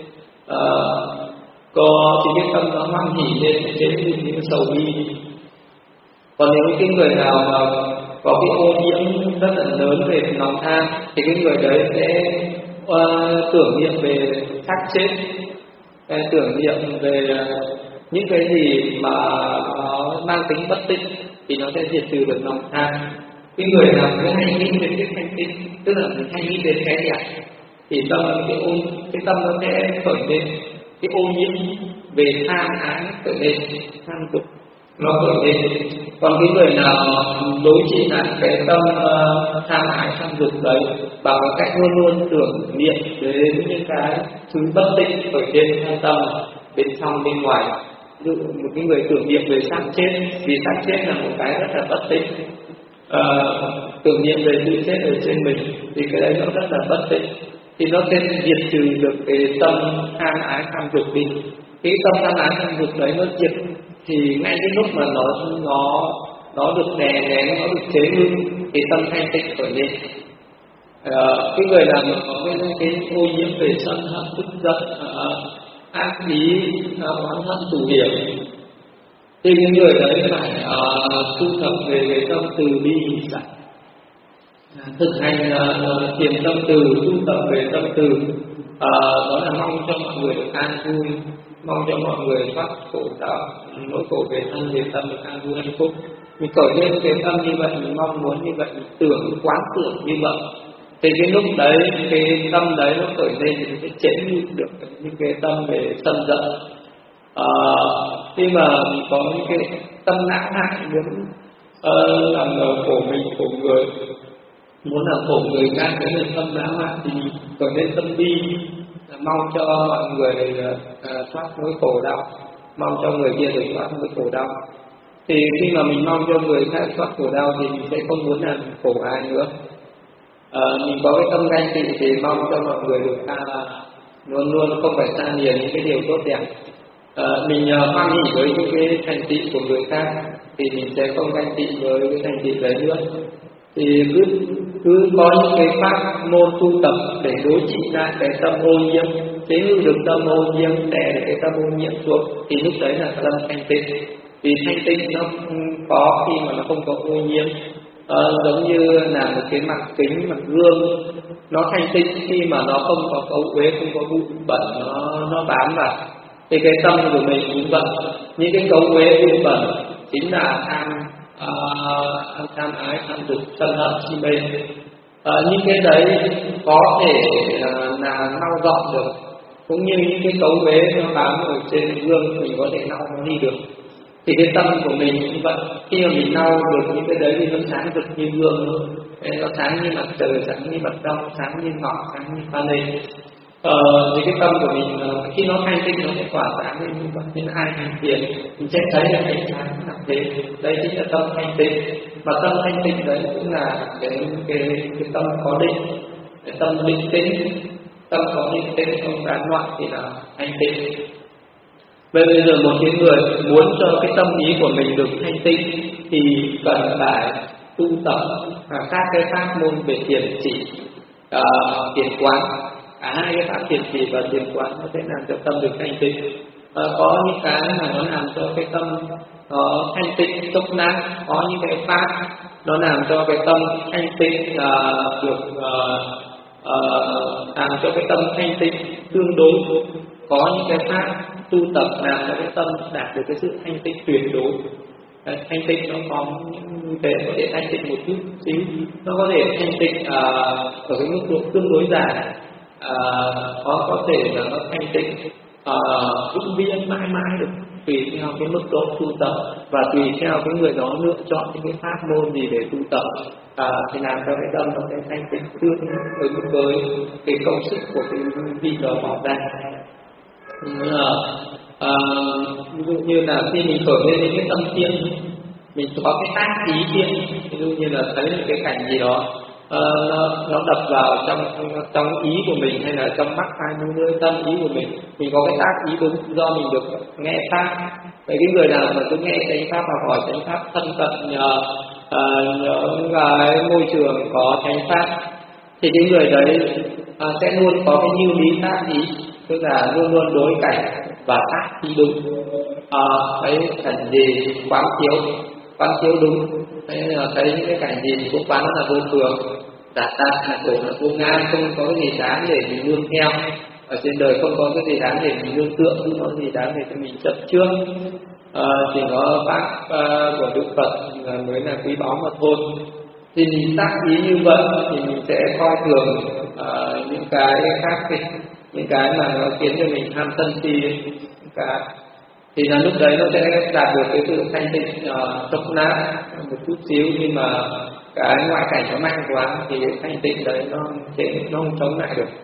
Uh, có thì cái tâm nó hoan hỉ lên, chế những cái sầu bi. Còn nếu cái người nào mà có cái ô nhiễm rất là lớn về lòng tham, thì cái người đấy sẽ uh, tưởng niệm về xác chết, uh, tưởng niệm về uh, những cái gì mà nó mang tính bất tịnh, thì nó sẽ diệt trừ được lòng tham. Cái người nào cứ hay nghĩ về cái thanh tịnh, tức là mình hay nghĩ về cái đẹp, thì tâm cái ô cái tâm nó sẽ khởi lên cái ô nhiễm về tham ái, khởi lên tham dục, nó khởi lên. Còn cái người nào đối trị lại cái tâm uh, tham ái tham dục đấy bằng cái cách luôn luôn tưởng niệm đến những cái thứ bất tịnh khởi lên trong tâm, bên trong bên ngoài. Ví dụ một cái người tưởng niệm về xác chết, vì xác chết là một cái rất là bất tịnh, uh, tưởng niệm về sự chết ở trên mình, thì cái đấy nó rất là bất tịnh, thì nó sẽ diệt trừ được cái tâm tham ái tham dục đi. Cái tâm tham ái tham dục đấy nó diệt, thì ngay cái lúc mà nó nó nó được đè nén, nó được chế ngự, thì tâm thanh tịnh khởi lên. Uh, cái người nào mà có cái, cái ô nhiễm về sân hận, tức giận, uh, ác ý, oán hận, thủ hiểm, thì những người đấy phải uh, tu tập về về tâm từ bi giải, uh, thực hành uh, thiền tâm từ, tu tập về tâm từ, uh, đó là mong cho mọi người được an vui, mong cho mọi người thoát khổ đạo, nỗi khổ về thân về tâm được an vui hạnh phúc. Mình khởi lên cái tâm như vậy, mình mong muốn như vậy, mình tưởng, quán tưởng như vậy, thì cái lúc đấy, cái tâm đấy nó khởi lên thì nó sẽ chém nhịn được những cái tâm về sân giận. À, khi mà mình có những cái tâm não hại muốn uh, làm khổ mình, khổ người, muốn làm khổ người khác, cái là tâm não hại thì khởi lên tâm bi, mong cho mọi người uh, thoát nỗi khổ đau, mong cho người kia được thoát nỗi khổ đau. Thì khi mà mình mong cho người khác thoát khổ đau thì mình sẽ không muốn làm khổ ai nữa. À, mình có cái tâm ganh tị thì mong cho mọi người được tha, luôn luôn không phải xa liền những cái điều tốt đẹp. À, mình uh, hoan hỉ với những cái thành tựu của người khác thì mình sẽ không ganh tị với cái thành tựu đấy nữa. Thì cứ cứ có những cái pháp môn tu tập để đối trị lại cái tâm ô nhiễm, chế ngự được tâm ô nhiễm, đè được cái tâm ô nhiễm xuống, thì lúc đấy là tâm thanh tịnh. Vì thanh tịnh nó có khi mà nó không có ô nhiễm. À, giống như là một cái mặt kính, mặt gương, nó thanh tịnh khi mà nó không có cấu uế, không có bụi bẩn nó nó bám vào. Thì cái tâm của mình cũng vậy, những cái cấu uế bụi bẩn chính là tham, uh, tham ái, tham dục, sân hận, si mê. Uh, những cái đấy có thể uh, là lau dọn được, cũng như những cái cấu uế nó bám ở trên gương mình có thể lau nó đi được. Thì cái tâm của mình cũng vậy, khi mà mình lau được những cái đấy thì nó sáng rực như gương luôn, nó sáng như mặt trời, sáng như mặt đông, sáng như ngọn, sáng như pha lê. Ờ, thì cái tâm của mình khi nó thanh tịnh nó sẽ tỏa sáng lên như vậy, nên ai hành thiền mình sẽ thấy là ánh sáng là thế. Đây chính là tâm thanh tịnh, mà tâm thanh tịnh đấy cũng là cái cái cái tâm có định, cái tâm định tĩnh, tâm có định tĩnh không gián đoạn thì là thanh tịnh. Vậy bây giờ một cái người muốn cho cái tâm ý của mình được thanh tịnh thì cần phải tu tập và các cái pháp môn về thiền chỉ, uh, thiền quán. Cả hai cái pháp thiền chỉ và thiền quán nó sẽ làm cho tâm được thanh tịnh. Uh, có những cái mà nó làm cho cái tâm nó thanh tịnh chốc lát, có những cái pháp nó làm cho cái tâm thanh tịnh uh, được uh, uh, làm cho cái tâm thanh tịnh tương đối. Có những cái pháp tu tập làm cho cái tâm đạt được cái sự thanh tịnh tuyệt đối. Đấy, thanh tịnh nó có những cái có thể thanh tịnh một chút xíu, nó có thể thanh tịnh uh, ở cái mức độ tương đối dài, uh, có có thể là nó thanh tịnh vĩnh uh, viễn mãi mãi được, tùy theo cái mức độ tu tập và tùy theo cái người đó lựa chọn những cái pháp môn gì để tu tập, uh, thì làm cho cái tâm nó sẽ thanh tịnh tương ứng với cái công sức của cái vị đó bỏ ra. À, ví dụ như là khi mình khởi lên những cái tâm thiện, mình có cái tác ý thiện, ví dụ như là thấy một cái cảnh gì đó à, nó, nó đập vào trong trong ý của mình hay là trong mắt hai mươi nơi tâm ý của mình, mình có cái tác ý đúng do mình được nghe pháp. Vậy cái người nào mà cứ nghe chánh pháp và hỏi chánh pháp thân cận nhờ, à, nhờ cái môi trường có chánh pháp thì cái người đấy à, sẽ luôn có cái như lý tác ý, tức là luôn luôn đối cảnh và tác ý đúng. À, thấy cảnh gì quán chiếu, quán chiếu đúng, thấy là thấy những cái cảnh gì cũng quán là vô thường, giả tạc là khổ là vô ngã, không có cái gì đáng để mình nương theo. Ở trên đời không có cái gì đáng để mình nương tượng, không có gì đáng để cho mình chấp trước. À, chỉ có pháp uh, của Đức Phật là mới là quý báu mà thôi. Thì mình tác ý như vậy thì mình sẽ coi thường uh, những cái khác đi, những cái mà nó khiến cho mình ham sân si, cái thì là lúc đấy nó sẽ đạt được cái sự thanh tịnh chốc uh, lát một chút xíu, nhưng mà cái ngoại cảnh nó mạnh quá thì cái thanh tịnh đấy nó sẽ nó không chống lại được.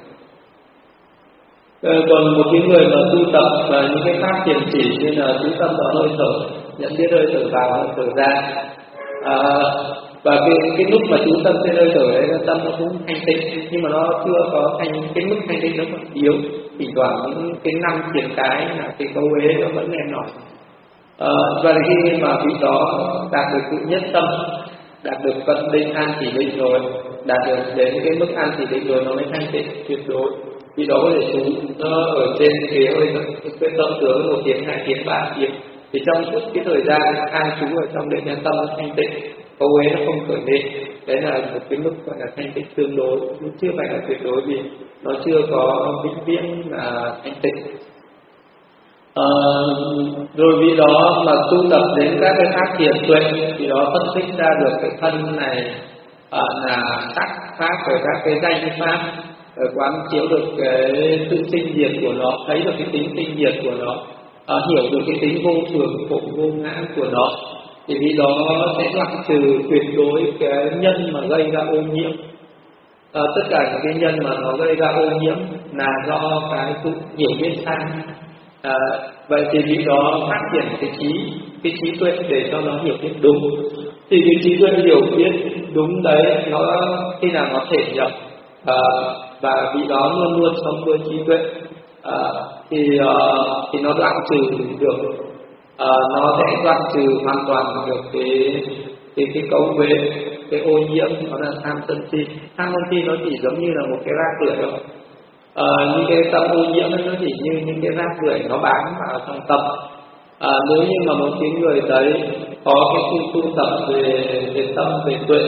Uh, còn một cái người mà tu tập và những cái pháp thiền chỉ như là chú tâm vào hơi thở, nhận biết hơi thở vào hơi thở ra, uh, và cái, cái lúc mà chú tâm trên hơi thở đấy là tâm nó cũng thanh tịnh, nhưng mà nó chưa có thành cái mức thanh tịnh nó còn yếu, thỉnh thoảng những cái năm triển cái là cái câu ế nó vẫn nghe nói. À, và khi mà vị đó đạt được tự nhất tâm, đạt được vận định an chỉ định rồi, đạt được đến cái mức an chỉ định rồi nó mới thanh tịnh tuyệt đối. Vị đó có thể trú nó ở trên cái hơi cái tâm tướng một tiếng, hai tiếng, ba tiếng, thì trong suốt cái thời gian an trú ở trong định nhân tâm nó thanh tịnh, câu ấy nó không khởi lên. Đấy là một cái mức gọi là thanh tịnh tương đối, nhưng chưa phải là tuyệt đối vì nó chưa có vĩnh viễn là thanh tịnh. Ờ, rồi vì đó mà tu tập đến các cái pháp thiền tuệ, thì đó phân tích ra được cái thân này à, là sắc pháp, rồi các cái danh pháp, rồi quán chiếu được cái sự sinh diệt của nó, thấy được cái tính sinh diệt của nó, à, hiểu được cái tính vô thường khổ vô ngã của nó, thì vì đó sẽ loại trừ tuyệt đối cái nhân mà gây ra ô nhiễm. À, tất cả những cái nhân mà nó gây ra ô nhiễm là do cái sự hiểu biết sai. À, vậy thì vì đó phát triển cái trí cái trí tuệ để cho nó hiểu biết đúng, thì cái trí tuệ hiểu biết đúng đấy nó khi nào nó thể nhập, à, và vì đó luôn luôn sống với trí tuệ, à, thì à, thì nó đoạn trừ được, à, nó sẽ đoạn trừ hoàn toàn được cái cái cái cấu uế, cái ô nhiễm, nó là tham sân si. Tham sân si nó chỉ giống như là một cái rác rưởi thôi. À, những cái tâm ô nhiễm nó chỉ như những cái rác rưởi nó bám vào trong tâm. À, nếu như mà một cái người đấy có cái sự tu tập về về tâm, về tuệ,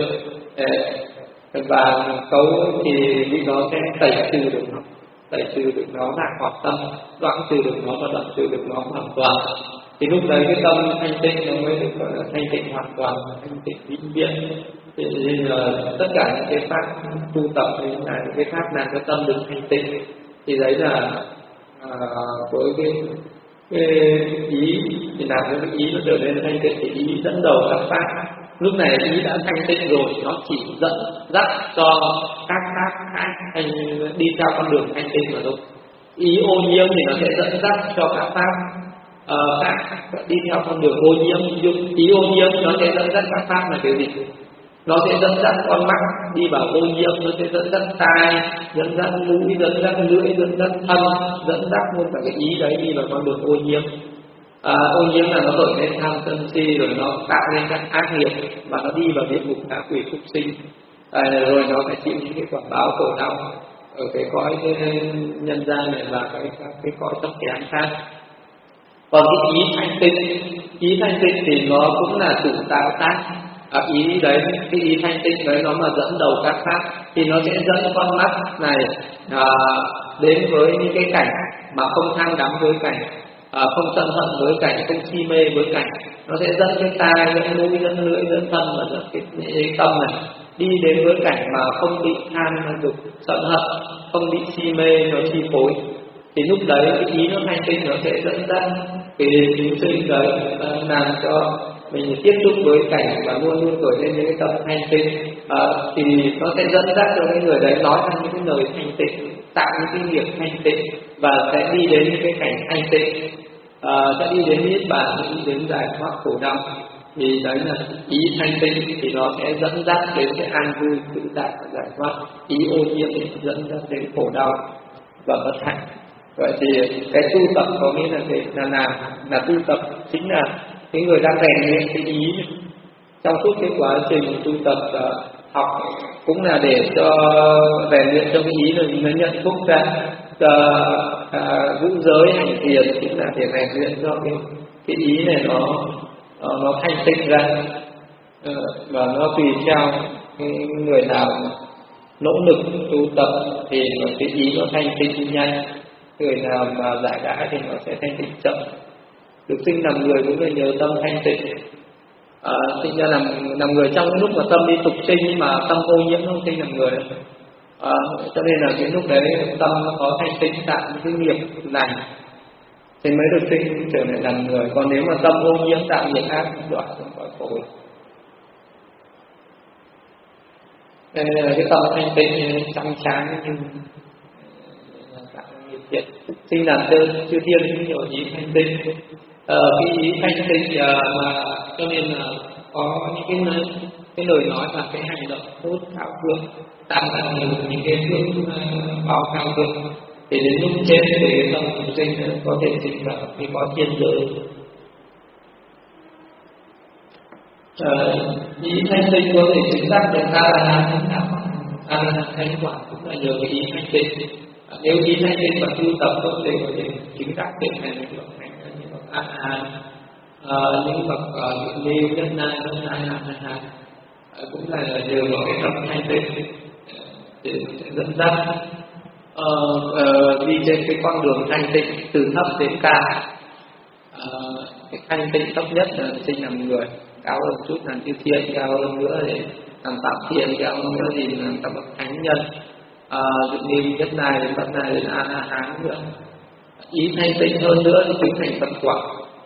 và cấu, thì vì nó sẽ tẩy trừ được nó, tẩy trừ được nó ra khỏi tâm, đoạn trừ được nó và đoạn trừ được nó hoàn toàn. Thì lúc đấy cái tâm thanh tịnh nó mới được gọi là thanh tịnh hoàn toàn, thanh tịnh vĩnh viễn. Thì uh, tất cả những cái pháp tu tập hay là những cái pháp làm cho tâm được thanh tịnh, thì đấy là uh, với cái, cái ý thì làm cho cái ý nó trở nên thanh tịnh, thì ý dẫn đầu các pháp. Lúc này ý đã thanh tịnh rồi, nó chỉ dẫn dắt cho các pháp khác hay đi theo con đường thanh tịnh mà thôi. Ý ô nhiễm thì nó sẽ dẫn dắt cho các pháp uh, khác đi theo con đường ô nhiễm. Ý ô nhiễm nó sẽ dẫn dắt các pháp là cái gì? Nó sẽ dẫn dắt con mắt đi vào ô nhiễm, nó sẽ dẫn dắt tai, dẫn dắt mũi, dẫn dắt lưỡi, dẫn dắt thân, dẫn dắt luôn cả cái ý đấy đi vào con đường ô nhiễm. À, ô nhiễm là nó khởi lên tham sân si, rồi nó tạo nên các ác nghiệp và nó đi vào địa ngục ngạ quỷ súc sinh, à, rồi nó phải chịu những cái quả báo khổ đau ở cái cõi cái nhân gian này và cái cái, cái cõi thấp kém khác. Còn cái ý thanh tịnh, ý thanh tịnh thì nó cũng là chủ tạo tác. À, ý đấy, cái ý thanh tịnh đấy nó mà dẫn đầu các pháp, thì nó sẽ dẫn con mắt này à, đến với những cái cảnh mà không tham đắm với cảnh, à, không sân hận với cảnh, không si mê với cảnh. Nó sẽ dẫn cái tai, dẫn mũi, dẫn lưỡi, dẫn thân và dẫn cái, cái tâm này đi đến với cảnh mà không bị tham dục, sân hận, không bị si mê nó chi phối. Thì lúc đấy cái ý nó thanh tịnh nó sẽ dẫn dắt cái chúng sinh đấy, làm cho mình tiếp xúc với cảnh và luôn luôn khởi lên những cái tâm thanh tịnh, à, thì nó sẽ dẫn dắt cho cái người đấy nói ra những cái lời thanh tịnh, tạo những cái nghiệp thanh tịnh và sẽ đi đến những cái cảnh thanh tịnh, à, sẽ đi đến niết bàn, đi đến giải thoát khổ đau. Thì đấy là ý thanh tịnh, thì nó sẽ dẫn dắt đến cái an vui tự tại và giải thoát. Ý ô nhiễm thì dẫn dắt đến khổ đau và bất hạnh. Vậy thì cái tu tập có nghĩa là cái là làm là tu tập chính là cái người đang rèn luyện cái ý. Trong suốt cái quá trình tu tập uh, học cũng là để cho rèn luyện cho cái ý rồi nó nhận phúc ra. Uh, uh, vũ giới hành thiền cũng là để rèn luyện cho cái cái ý này nó uh, nó thanh tịnh ra, uh, và nó tùy theo cái người nào nỗ lực tu tập thì cái ý nó thanh tịnh nhanh, người nào mà giải đãi thì nó sẽ thanh tịnh chậm. Được sinh làm người cũng phải nhờ tâm thanh tịnh. À, sinh ra làm làm người trong lúc mà tâm đi tục sinh mà tâm ô nhiễm không sinh làm người. À, cho nên là cái lúc đấy tâm nó có thanh tịnh tạo những cái nghiệp lành thì mới được sinh trở lại làm người. Còn nếu mà tâm ô nhiễm tạo nghiệp ác cũng đọa trong cõi khổ. Đây là cái tâm thanh tịnh trong sáng nhưng hiện sinh làm chư chư thiên cũng nhiều ý thanh tịnh. Ờ, cái ý thanh tịnh uh, mà cho nên là có những cái cái lời nói và cái hành động tốt thảo phước, tạo ra nhiều những cái phước uh, báo cao phước, thì đến lúc chết thì cái tâm chúng sinh có thể sinh vào cái có thiên giới. Uh, ý thanh tịnh có thể chứng đắc được a la hán thánh đạo, a la hán thánh quả cũng là nhờ cái ý thanh tịnh. Nếu ý thanh tịnh và tu tập tốt thì có thể chứng đắc được này những bậc thánh, những bậc a la hán, những bậc như nhất na nhất na a la hán, cũng là nhờ vào cái tâm thanh tịnh để dẫn dắt uh, uh, đi trên cái con đường thanh tịnh từ thấp đến cao. uh, cái thanh tịnh tốt nhất là sinh làm người, cao hơn chút là chư thiên, cao hơn nữa thì làm phạm thiên, cao hơn nữa thì làm các bậc thánh nhân, uh, dụ như nhất này đến bậc này đến a la hán nữa. Ý thanh tịnh hơn nữa thì chứng thành Phật quả.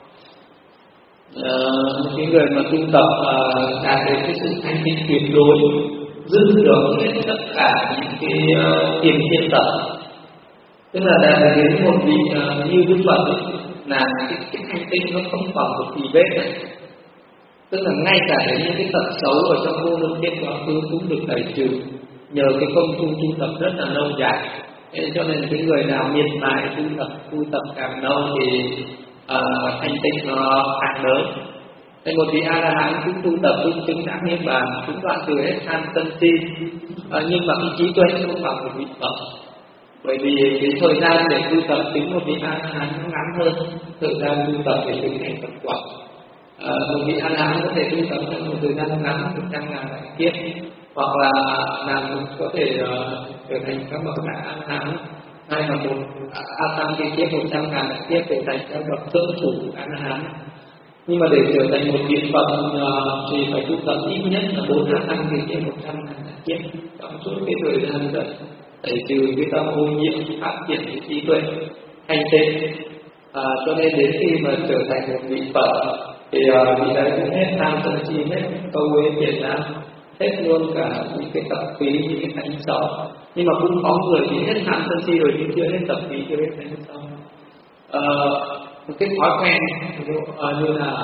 Uh, cái người mà tu tập uh, đạt đến cái sự thanh tịnh tuyệt đối, dứt được hết tất cả những cái uh, tiền thiên tập, tức là đạt đến một vị uh, như Đức Phật ấy, là cái, cái thanh tịnh nó không còn một gì vết này, tức là ngay cả đến những cái tật xấu ở trong vô lượng kiếp quá khứ cũng được tẩy trừ nhờ cái công phu tu tập rất là lâu dài. Thế cho nên cái người nào miệt mài tu tập tu tập càng lâu thì uh, thanh tịnh nó càng lớn. Thế một vị A La Hán cũng tu tập cũng chứng đắc niết bàn, cũng đoạn trừ hết tham sân si, uh, nhưng mà cái trí tuệ không bằng một vị Phật, bởi vì cái thời gian để tu tập chứng một vị A La Hán nó ngắn hơn thời gian tu tập để chứng thành Phật quả. Uh, một vị A La Hán có thể tu tập trong một thời gian ngắn một trăm ngàn đại kiếp, hoặc là làm có thể uh, trở thành các bậc đại A La Hán, hay là một A Tăng kỳ kiếp một trăm ngàn đại kiếp trở thành các bậc thượng chủ A La Hán. Nhưng mà để trở thành một vị Phật uh, thì phải tu tập ít nhất là bốn A Tăng kỳ kiếp một trăm ngàn đại kiếp trong suốt cái thời gian đấy, tẩy trừ cái tâm ô nhiễm, phát triển cái trí tuệ thanh tịnh. À, cho nên đến khi mà trở thành một vị Phật thì uh, vị đấy cũng hết tham sân si, hết câu uế phiền não, hết luôn cả những cái tập khí, những cái tánh xấu. Nhưng mà cũng có người thì hết tham sân si rồi nhưng chưa hết tập khí, chưa hết tánh xấu. À, một cái thói quen uh, như là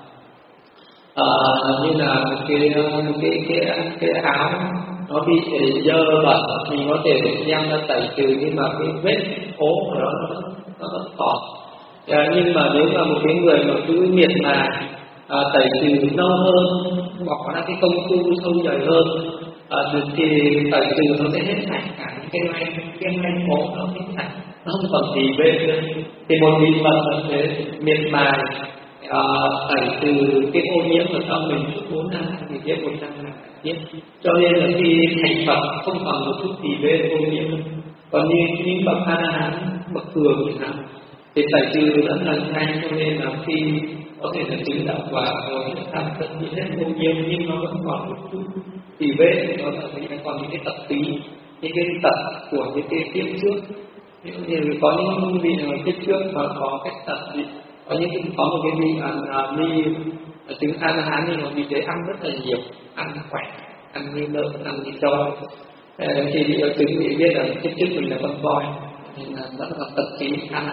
uh, như là một cái một cái cái cái áo nó bị dơ bẩn thì có thể đem ra tẩy trừ, nhưng mà cái vết ố của nó nó, nó vẫn còn. À, nhưng mà nếu mà một cái người mà cứ miệt mài à, tẩy trừ lâu hơn, bỏ ra cái công phu sâu dày hơn, à, thì tẩy trừ nó sẽ hết sạch cả những cái men cái men ố nó hết sạch, nó không còn gì bên nữa. Thì một vị Phật là thế miệt mài à, tẩy trừ cái ô nhiễm ở trong mình suốt bốn năm thì biết một trăm năm tiếp, cho nên là khi thành Phật không còn một chút gì bên ô nhiễm. Còn như những bậc A La Hán bậc thường thì nào thì tẩy trừ rất là nhanh, cho nên là khi có thể là chứng đạo quả rồi tham sân si hết ô nhiễm, nhưng nó vẫn còn một chút thì vết, nó là còn những cái tập tí, những cái tật của những cái kiếp trước. Như có những vị kiếp trước mà có cái tật gì, có những có một cái vị ăn ni chứng A La Hán nhưng mà vị đấy ăn rất là nhiều, ăn khỏe, ăn như lợn, ăn như trâu, thì vị ở chứng thì biết là kiếp trước mình là con voi nên là rất là tật tí ăn.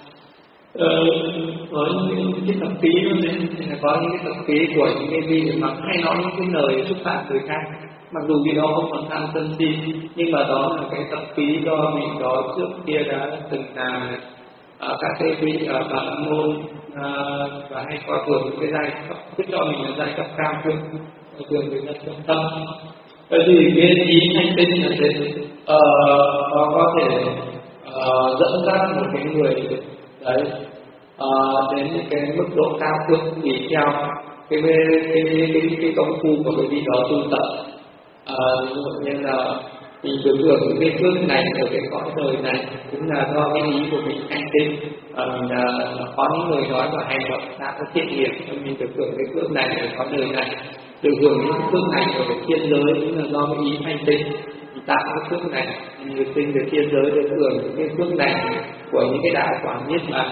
Ờ, với những cái tập khí nó nên là có những cái tập khí của những cái vị mà hay nói những cái lời xúc phạm người khác, mặc dù vì đó không còn tham sân si, nhưng mà đó là cái tập khí do vị đó trước kia đã từng làm ở các cái vị ở bản môn à, và hay coi thường những cái giai cấp, cứ cho mình là giai cấp cao hơn, coi thường người ta trong tâm. Bởi vì cái ý thanh tinh là thế, uh, nó có thể uh, dẫn dắt một cái người đấy uh, đến cái mức độ cao thượng tùy theo cái cái cái cái, cái công phu của cái vị đó tu tập. Uh, như là mình được hưởng những cái phước này ở cái cõi đời này cũng là do cái ý của mình thanh tinh. Uh, có những người nói là hành động đã có thiện nghiệp cho mình được hưởng cái phước này ở cõi đời này, được hưởng những phước này ở cái thiên giới cũng là do cái ý thanh tinh thì tạo cái phước này, mình được sinh về thiên giới được hưởng những cái phước này của những cái đạo quả niết bàn.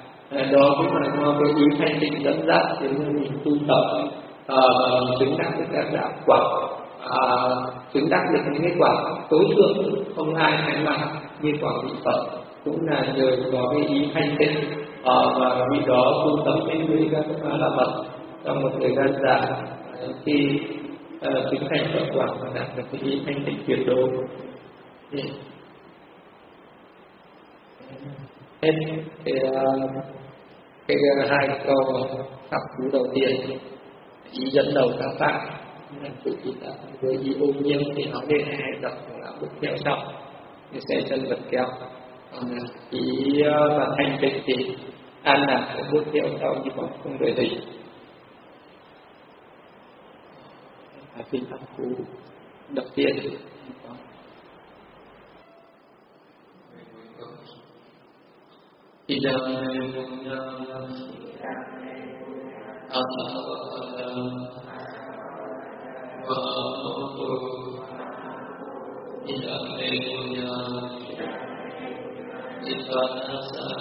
Đó cũng là do cái ý thanh tinh dẫn dắt đến mình tu tập uh, chứng đắc được các đạo quả, uh, chứng đắc được những cái quả tối thượng không ai sánh bằng như quả vị Phật, cũng là nhờ có cái ý thanh tinh uh, và vị đó tu tập với các A La Phật trong một thời gian dài khi uh, chứng thành Phật quả và đạt được cái ý thanh tịnh tuyệt đối. Hết cái, uh, cái uh, hai câu pháp cú đầu tiên, ý dẫn đầu các pháp là chủ thị tạo với ý ô nhiễm thì nó nên hai đọc là bước theo sau thì sẽ chân vật kéo. Còn ý uh, và thanh tịnh thì an lạc sẽ bước theo sau như bọn không đời gì. Kinh pháp cú đầu tiên thì Asavakadam Vahamatu Idame Punya Ipanasa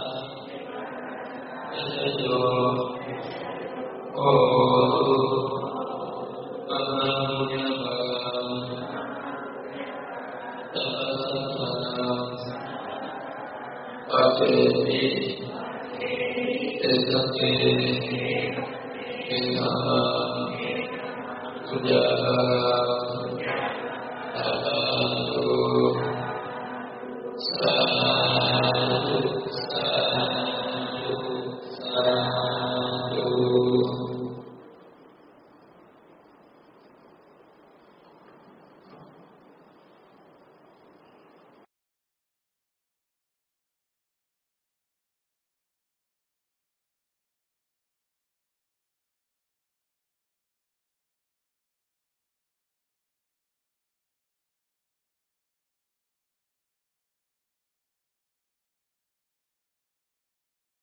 Yasayo Odu Mahamunya Bhagam Tapasatanam Paceti Esate Ekama Sujara Tatantu Sadhu Sadhu Sadhu